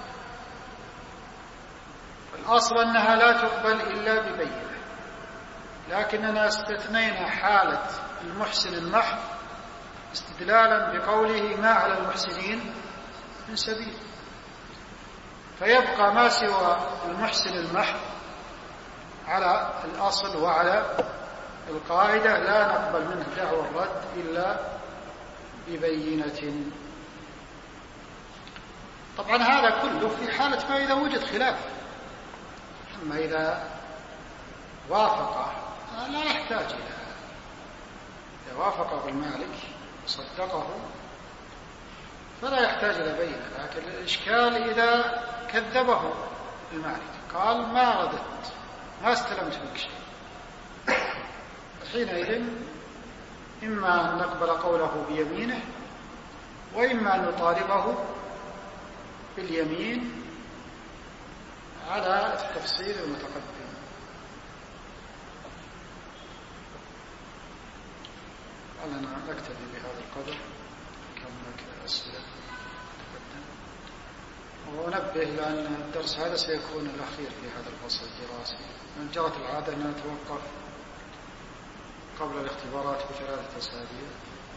فالأصل أنها لا تقبل إلا ببينة، لكننا استثنينا حالة المحسن المحض استدلالا بقوله ما على المحسنين من سبيل، فيبقى ما سوى المحسن المحض على الأصل وعلى القاعدة، لا نقبل منه دعوى الرد إلا ببينة. طبعا هذا كله في حالة ما إذا وجد خلاف، أما إذا وافق لا يحتاج إلى، إذا وافقه المالك وصدقه فلا يحتاج إلى بينة. لكن الإشكال إذا كذبه المالك قال ما رددت ما استلمت منك شيء، حينئذ إما أن نقبل قوله بيمينه وإما أن نطالبه باليمين على التفصيل المتقدم. أنا نكتفي بهذا القدر، كم أسئلة تقدم. وأنبه لأن الدرس هذا سيكون الأخير في هذا الفصل الدراسي، من جرت العادة أن نتوقف قبل الاختبارات ب3 أسابيع،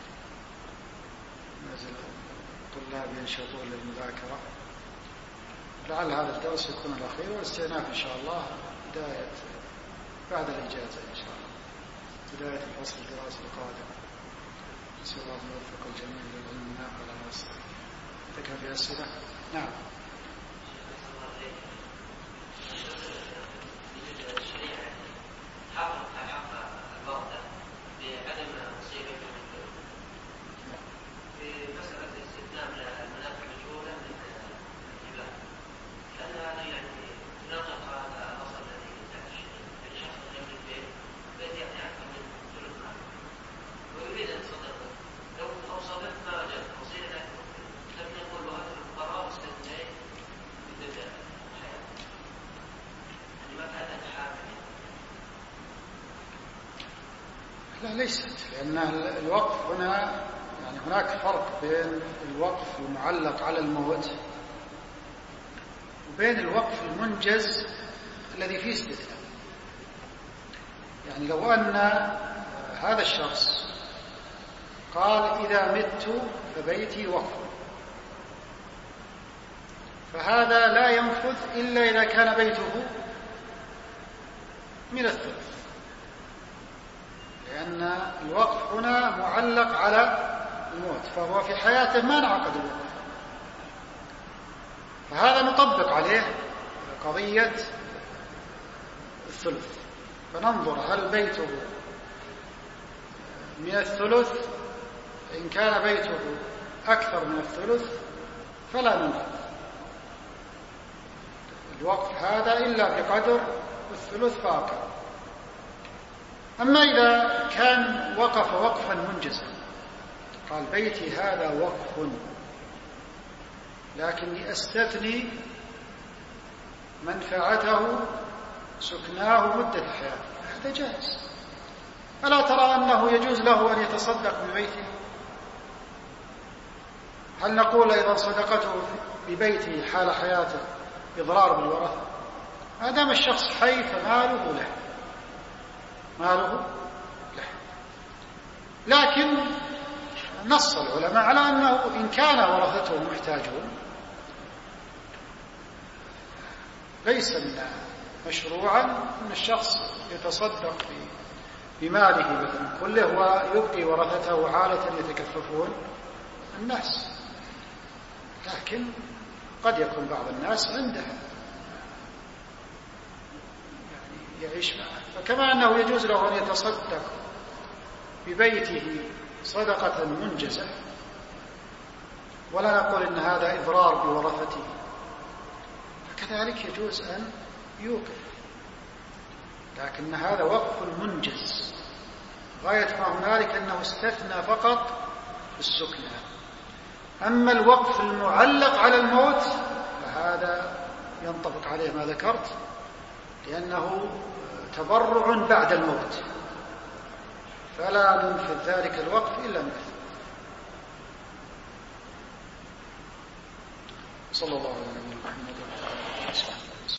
نزل الطلاب ينشطون للمذاكرة. لعل هذا الدرس يكون الأخير، والاستئناف إن شاء الله بداية بعد الإجازة إن شاء الله، بداية الفصل الدراسي القادم. نسأل الله أن يوفق الجميع للعلم النافع والعمل الصالح. تكفي أسئلة؟ نعم. لا ليست، لأن الوقف هنا يعني هناك فرق بين الوقف المعلق على الموت وبين الوقف المنجز الذي فيه استثناء. يعني لو أن هذا الشخص قال إذا مت فبيتي وقف، فهذا لا ينفذ إلا إذا كان بيته من الثلث، لأن الوقف هنا معلق على الموت، فهو في حياته ما انعقد الوقف، فهذا نطبق عليه قضية الثلث، فننظر هل بيته من الثلث. إن كان بيته أكثر من الثلث فلا ننفذ الوقف هذا إلا بقدر الثلث فأقل. أما إذا كان وقف وقفا منجزا، قال بيتي هذا وقف لكني أستثني منفعته سكناه مدة حياته، هذا جائز. ألا ترى أنه يجوز له أن يتصدق ببيته؟ هل نقول أيضا صدقته ببيته حال حياته إضرار بالورثة؟ ما دام الشخص حي فماله له، ماله له. لكن نص العلماء على أنه إن كان ورثته محتاجون ليس مشروعا أن الشخص يتصدق بماله مثلا كله ويبقي ورثته عالة يتكففون الناس، لكن قد يكون بعض الناس عنده يعيش معه، فكما أنه يجوز له أن يتصدق ببيته صدقة منجزة، ولا نقول إن هذا إضرار بورثته، فكذلك يجوز أن يوقف، لكن هذا وقف منجز، غاية ما هنالك أنه استثنى فقط في السكنى. أما الوقف المعلق على الموت فهذا ينطبق عليه ما ذكرت، لأنه تبرع بعد الموت، فلا ننفذ ذلك الوقف إلا مثل. صلى الله عليه وسلم.